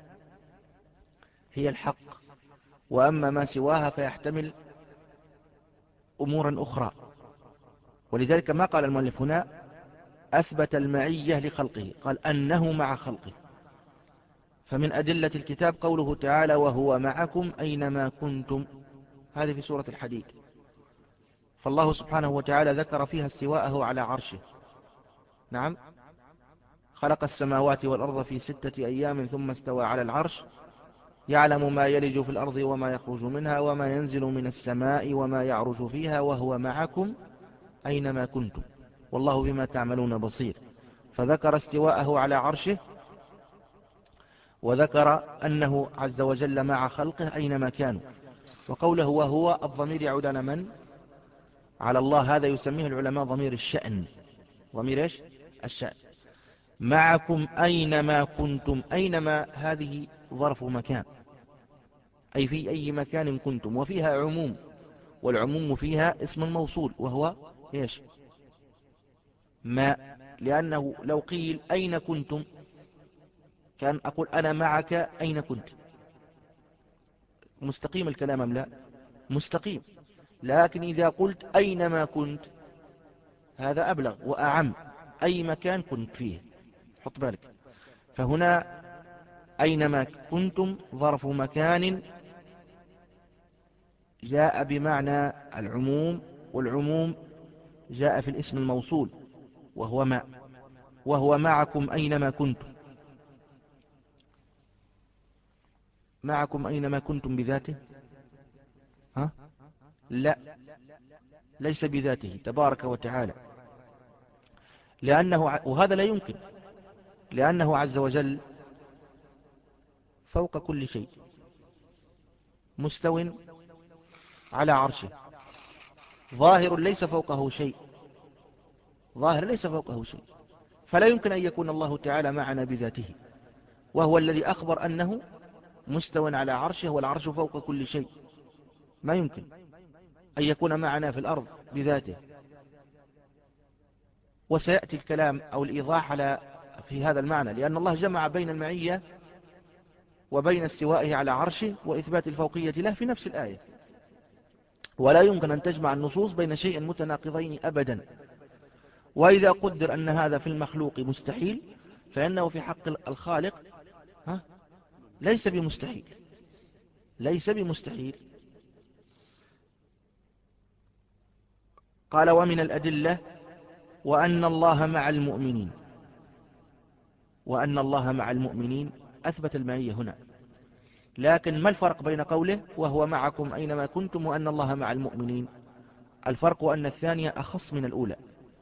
هي الحق، وأما ما سواها فيحتمل أمورا أخرى. ولذلك ما قال المؤلف هنا أثبت المعية لخلقه، قال أنه مع خلقه. فمن أدلة الكتاب قوله تعالى: وهو معكم أينما كنتم، هذه في سورة الحديد. فالله سبحانه وتعالى ذكر فيها استواءه على عرشه. نعم، خلق السماوات والأرض في ستة أيام ثم استوى على العرش، يعلم ما يلج في الأرض وما يخرج منها وما ينزل من السماء وما يعرج فيها وهو معكم أينما كنتم والله بما تعملون بصير. فذكر استواءه على عرشه، وذكر أنه عز وجل مع خلقه أينما كانوا. وقوله وهو، الضمير يعود على من؟ على الله. هذا يسميه العلماء ضمير الشأن. ضمير إيش؟ الشأن. معكم أينما كنتم، أينما هذه ظرف مكان، أي في أي مكان كنتم، وفيها عموم، والعموم فيها اسم الموصول وهو إيش؟ ما. لأنه لو قيل أين كنتم كان أقول أنا معك أين كنت. مستقيم الكلام أم لا؟ مستقيم. لكن إذا قلت أينما كنت هذا أبلغ وأعم، أي مكان كنت فيه، حط بالك. فهنا أينما كنتم ظرف مكان جاء بمعنى العموم، والعموم جاء في الاسم الموصول وهو ما. وهو معكم أينما كنتم، معكم أينما كنتم بذاته؟ ها؟ لا، ليس بذاته تبارك وتعالى، لأنه وهذا لا يمكن، لأنه عز وجل فوق كل شيء، مستو على عرشه، ظاهر ليس فوقه شيء، ظاهر ليس فوقه شيء. فلا يمكن أن يكون الله تعالى معنا بذاته، وهو الذي أخبر أنه مستو على عرشه والعرش فوق كل شيء. ما يمكن أن يكون معنا في الأرض بذاته. وسيأتي الكلام أو الإيضاح على في هذا المعنى، لأن الله جمع بين المعية وبين استوائه على عرشه وإثبات الفوقية له في نفس الآية، ولا يمكن أن تجمع النصوص بين شيء متناقضين أبدا. وإذا قدر أن هذا في المخلوق مستحيل، فإنه في حق الخالق ها ليس بمستحيل، ليس بمستحيل. قال ومن الأدلة وأن الله مع المؤمنين، وأن الله مع المؤمنين، أثبت المعية هنا. لكن ما الفرق بين قوله وهو معكم أينما كنتم وأن الله مع المؤمنين؟ الفرق أن الثانية أخص من الأولى.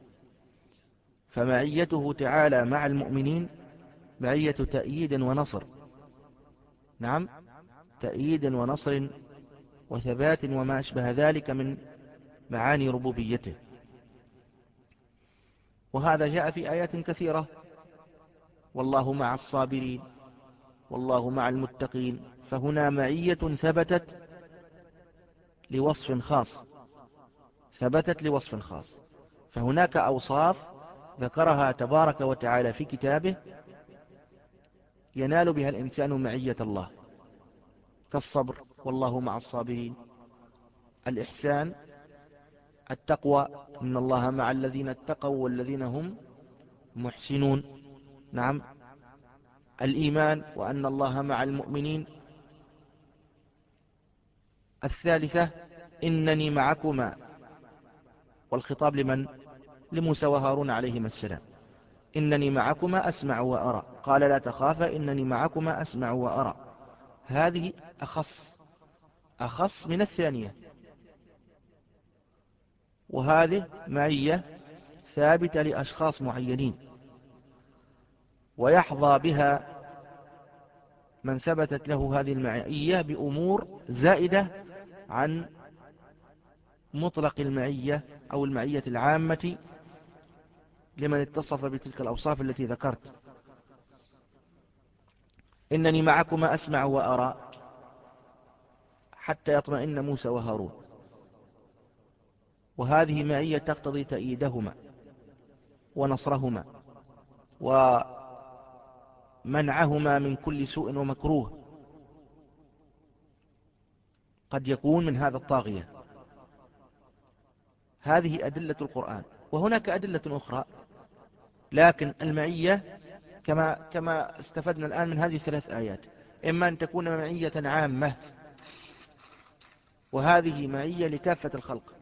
فمعيته تعالى مع المؤمنين معية تأييد ونصر، نعم، تأييد ونصر وثبات وما أشبه ذلك من معاني ربوبيته. وهذا جاء في آيات كثيرة: والله مع الصابرين، والله مع المتقين. فهنا معية ثبتت لوصف خاص، ثبتت لوصف خاص. فهناك أوصاف ذكرها تبارك وتعالى في كتابه ينال بها الإنسان معية الله، كالصبر والله مع الصابرين، الإحسان، التقوى إن الله مع الذين اتقوا والذين هم محسنون، نعم، الإيمان وأن الله مع المؤمنين. الثالثة إنني معكما، والخطاب لمن؟ لموسى وهارون عليهما السلام. إنني معكما أسمع وأرى، قال لا تخافا إنني معكما أسمع وأرى. هذه أخص أخص من الثانية، وهذه معية ثابتة لأشخاص معينين، ويحظى بها من ثبتت له هذه المعية بأمور زائدة عن مطلق المعية أو المعية العامة لمن اتصف بتلك الأوصاف التي ذكرت. إنني معكما أسمع وأرى حتى يطمئن موسى وهارون، وهذه معية تقتضي تأييدهما ونصرهما ومنعهما من كل سوء ومكروه قد يكون من هذا الطاغية. هذه أدلة القرآن، وهناك أدلة أخرى، لكن المعية كما كما استفدنا الآن من هذه الثلاث آيات، إما أن تكون معية عامة، وهذه معية لكافة الخلق،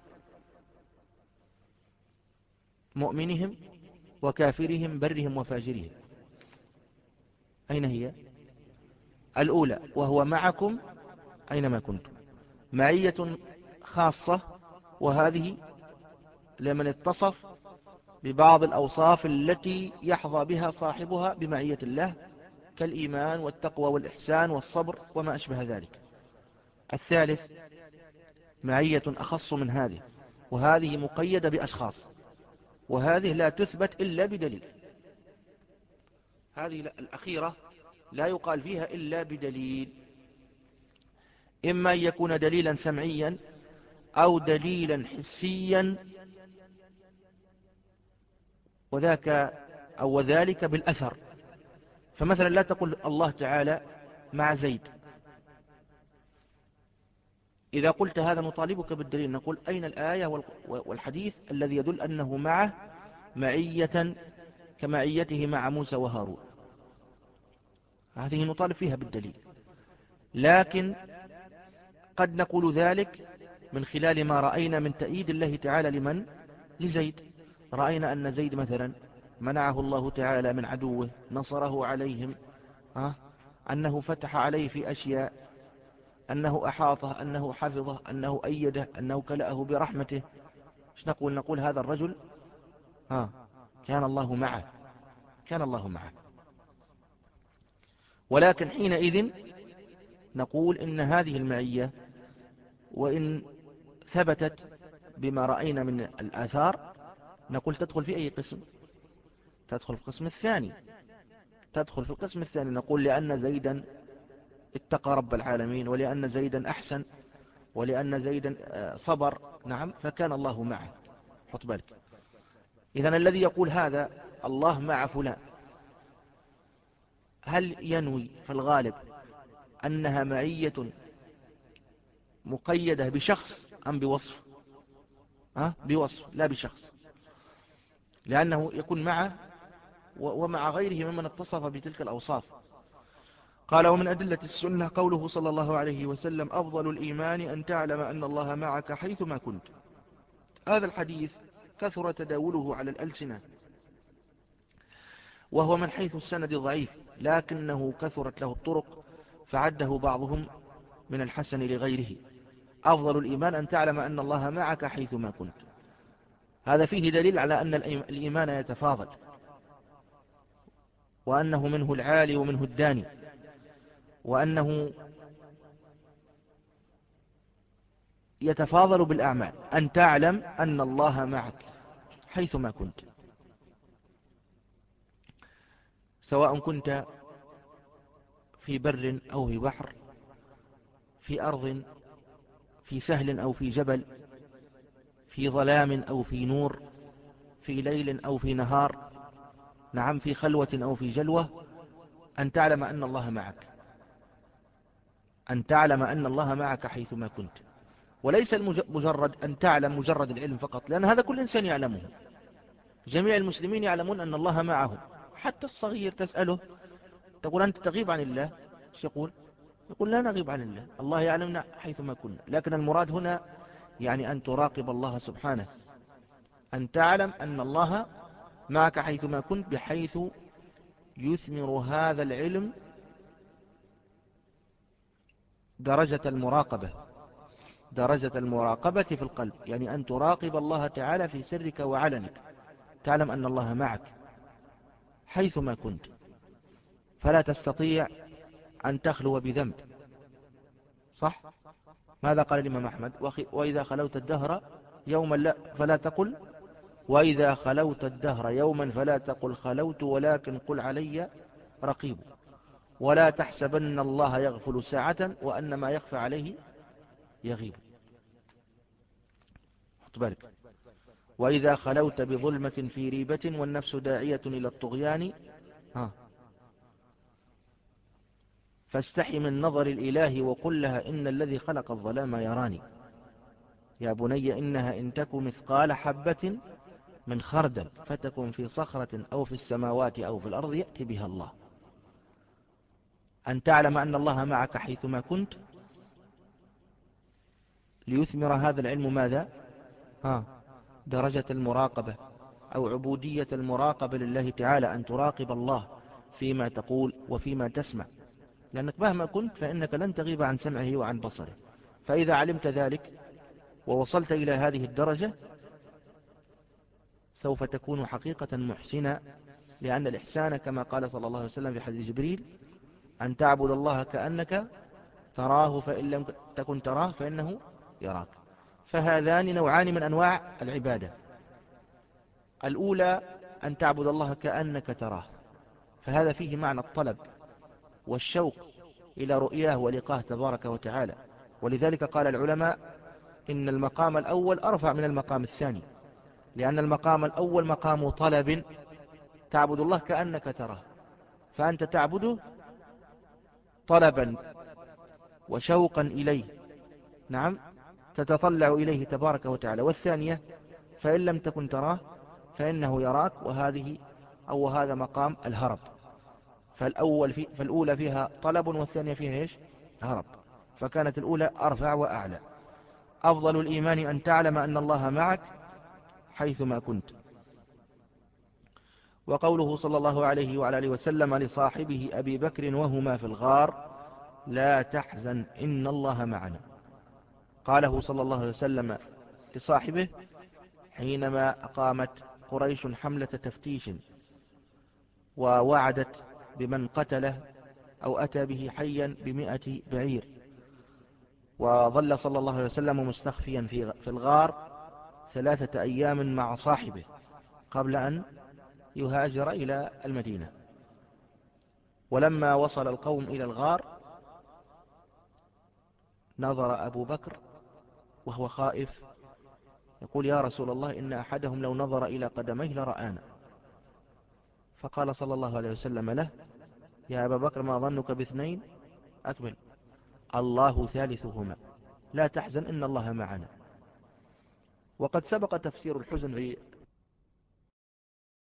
مؤمنهم وكافرهم، برهم وفاجرهم. أين هي؟ الأولى وهو معكم أينما كنتم، معية خاصة، وهذه لمن اتصف ببعض الأوصاف التي يحظى بها صاحبها بمعية الله، كالإيمان والتقوى والإحسان والصبر وما أشبه ذلك. الثالث معية أخص من هذه، وهذه مقيدة بأشخاص، وهذه لا تثبت إلا بدليل. هذه الأخيرة لا يقال فيها إلا بدليل، إما أن يكون دليلا سمعيا أو دليلا حسيا، وذاك أو وذلك بالأثر. فمثلا لا تقول الله تعالى مع زيد، إذا قلت هذا نطالبك بالدليل، نقول أين الآية والحديث الذي يدل أنه معه معية كمعيته مع موسى وهارون؟ هذه نطالب فيها بالدليل. لكن قد نقول ذلك من خلال ما رأينا من تأييد الله تعالى لمن؟ لزيد. رأينا أن زيد مثلا منعه الله تعالى من عدوه، نصره عليهم، أه؟ أنه فتح عليه في أشياء، أنه أحاطه، أنه حفظه، أنه أيده، أنه كلأه برحمته. ايش نقول؟ نقول هذا الرجل ها كان الله معه، كان الله معه. ولكن حينئذ نقول إن هذه المعية وإن ثبتت بما رأينا من الآثار، نقول تدخل في أي قسم؟ تدخل في القسم الثاني، تدخل في القسم الثاني. نقول لأن زيدا اتقى رب العالمين، ولأن زيدا أحسن، ولأن زيدا صبر، نعم، فكان الله معه. حط بالك. إذن الذي يقول هذا الله مع فلان، هل ينوي في الغالب أنها معية مقيدة بشخص أم بوصف؟ أه؟ بوصف لا بشخص، لأنه يكون معه ومع غيره ممن اتصف بتلك الأوصاف. قال ومن أدلة السنة قوله صلى الله عليه وسلم أفضل الإيمان أن تعلم أن الله معك حيثما كنت. هذا الحديث كثر تداوله على الألسنة، وهو من حيث السند ضعيف، لكنه كثرت له الطرق، فعده بعضهم من الحسن لغيره. أفضل الإيمان أن تعلم أن الله معك حيثما كنت. هذا فيه دليل على أن الإيمان يتفاضل، وأنه منه العالي ومنه الداني، وأنه يتفاضل بالأعمال. أن تعلم أن الله معك حيثما كنت، سواء كنت في بر أو في بحر، في أرض، في سهل أو في جبل، في ظلام أو في نور، في ليل أو في نهار، نعم، في خلوة أو في جلوة، أن تعلم أن الله معك، أن تعلم أن الله معك حيثما كنت. وليس مجرد أن تعلم مجرد العلم فقط، لأن هذا كل إنسان يعلمه، جميع المسلمين يعلمون أن الله معهم، حتى الصغير تسأله تقول أنت تغيب عن الله، ايش يقول؟ يقول لا نغيب عن الله، الله يعلمنا حيثما كنا. لكن المراد هنا يعني أن تراقب الله سبحانه، أن تعلم أن الله معك حيثما كنت، بحيث يثمر هذا العلم درجة المراقبة، درجة المراقبة في القلب، يعني أن تراقب الله تعالى في سرك وعلنك، تعلم أن الله معك حيثما كنت، فلا تستطيع أن تخلو بذنب. صح؟ ماذا قال الإمام أحمد؟ وإذا خلوت الدهر يوما لا فلا تقل وإذا خلوت الدهر يوما فلا تقل خلوت، ولكن قل علي رقيب، ولا تحسبن الله يغفل ساعة وأن ما يخفى عليه يغيب. حط بالك. وإذا خلوت بظلمة في ريبة والنفس داعية إلى الطغيان ها فاستحي من نظر الإله وقل لها إن الذي خلق الظلام يراني. يا بني إنها إن تك مثقال حبة من خردل فتكن في صخرة أو في السماوات أو في الأرض يأتي بها الله. أن تعلم أن الله معك حيثما كنت، ليثمر هذا العلم ماذا؟ ها درجة المراقبة أو عبودية المراقبة لله تعالى، أن تراقب الله فيما تقول وفيما تسمع، لأنك مهما كنت فإنك لن تغيب عن سمعه وعن بصره. فإذا علمت ذلك ووصلت إلى هذه الدرجة سوف تكون حقيقة محسنا، لأن الإحسان كما قال صلى الله عليه وسلم في حديث جبريل أن تعبد الله كأنك تراه فإن لم تكن تراه فإنه يراك. فهذان نوعان من أنواع العبادة. الأولى أن تعبد الله كأنك تراه، فهذا فيه معنى الطلب والشوق إلى رؤياه ولقاه تبارك وتعالى. ولذلك قال العلماء إن المقام الأول أرفع من المقام الثاني، لأن المقام الأول مقام طلب، تعبد الله كأنك تراه، فأنت تعبده طلبا وشوقا إليه، نعم تتطلع إليه تبارك وتعالى. والثانية فإن لم تكن تراه فإنه يراك، وهذه أو هذا مقام الهرب. فالأول في فالأولى فيها طلب والثانية فيها إيش؟ هرب. فكانت الأولى أرفع وأعلى. أفضل الإيمان أن تعلم أن الله معك حيثما كنت. وقوله صلى الله عليه وعلى آله وسلم لصاحبه أبي بكر وهما في الغار لا تحزن إن الله معنا، قاله صلى الله عليه وسلم لصاحبه حينما أقامت قريش حملة تفتيش ووعدت بمن قتله أو أتى به حيا بمئة بعير، وظل صلى الله عليه وسلم مستخفيا في الغار ثلاثة أيام مع صاحبه قبل أن يهاجر إلى المدينة. ولما وصل القوم إلى الغار نظر أبو بكر وهو خائف يقول يا رسول الله إن أحدهم لو نظر إلى قدميه لرآنا. فقال صلى الله عليه وسلم له يا أبا بكر ما ظنك باثنين أكمل الله ثالثهما لا تحزن إن الله معنا. وقد سبق تفسير الحزن في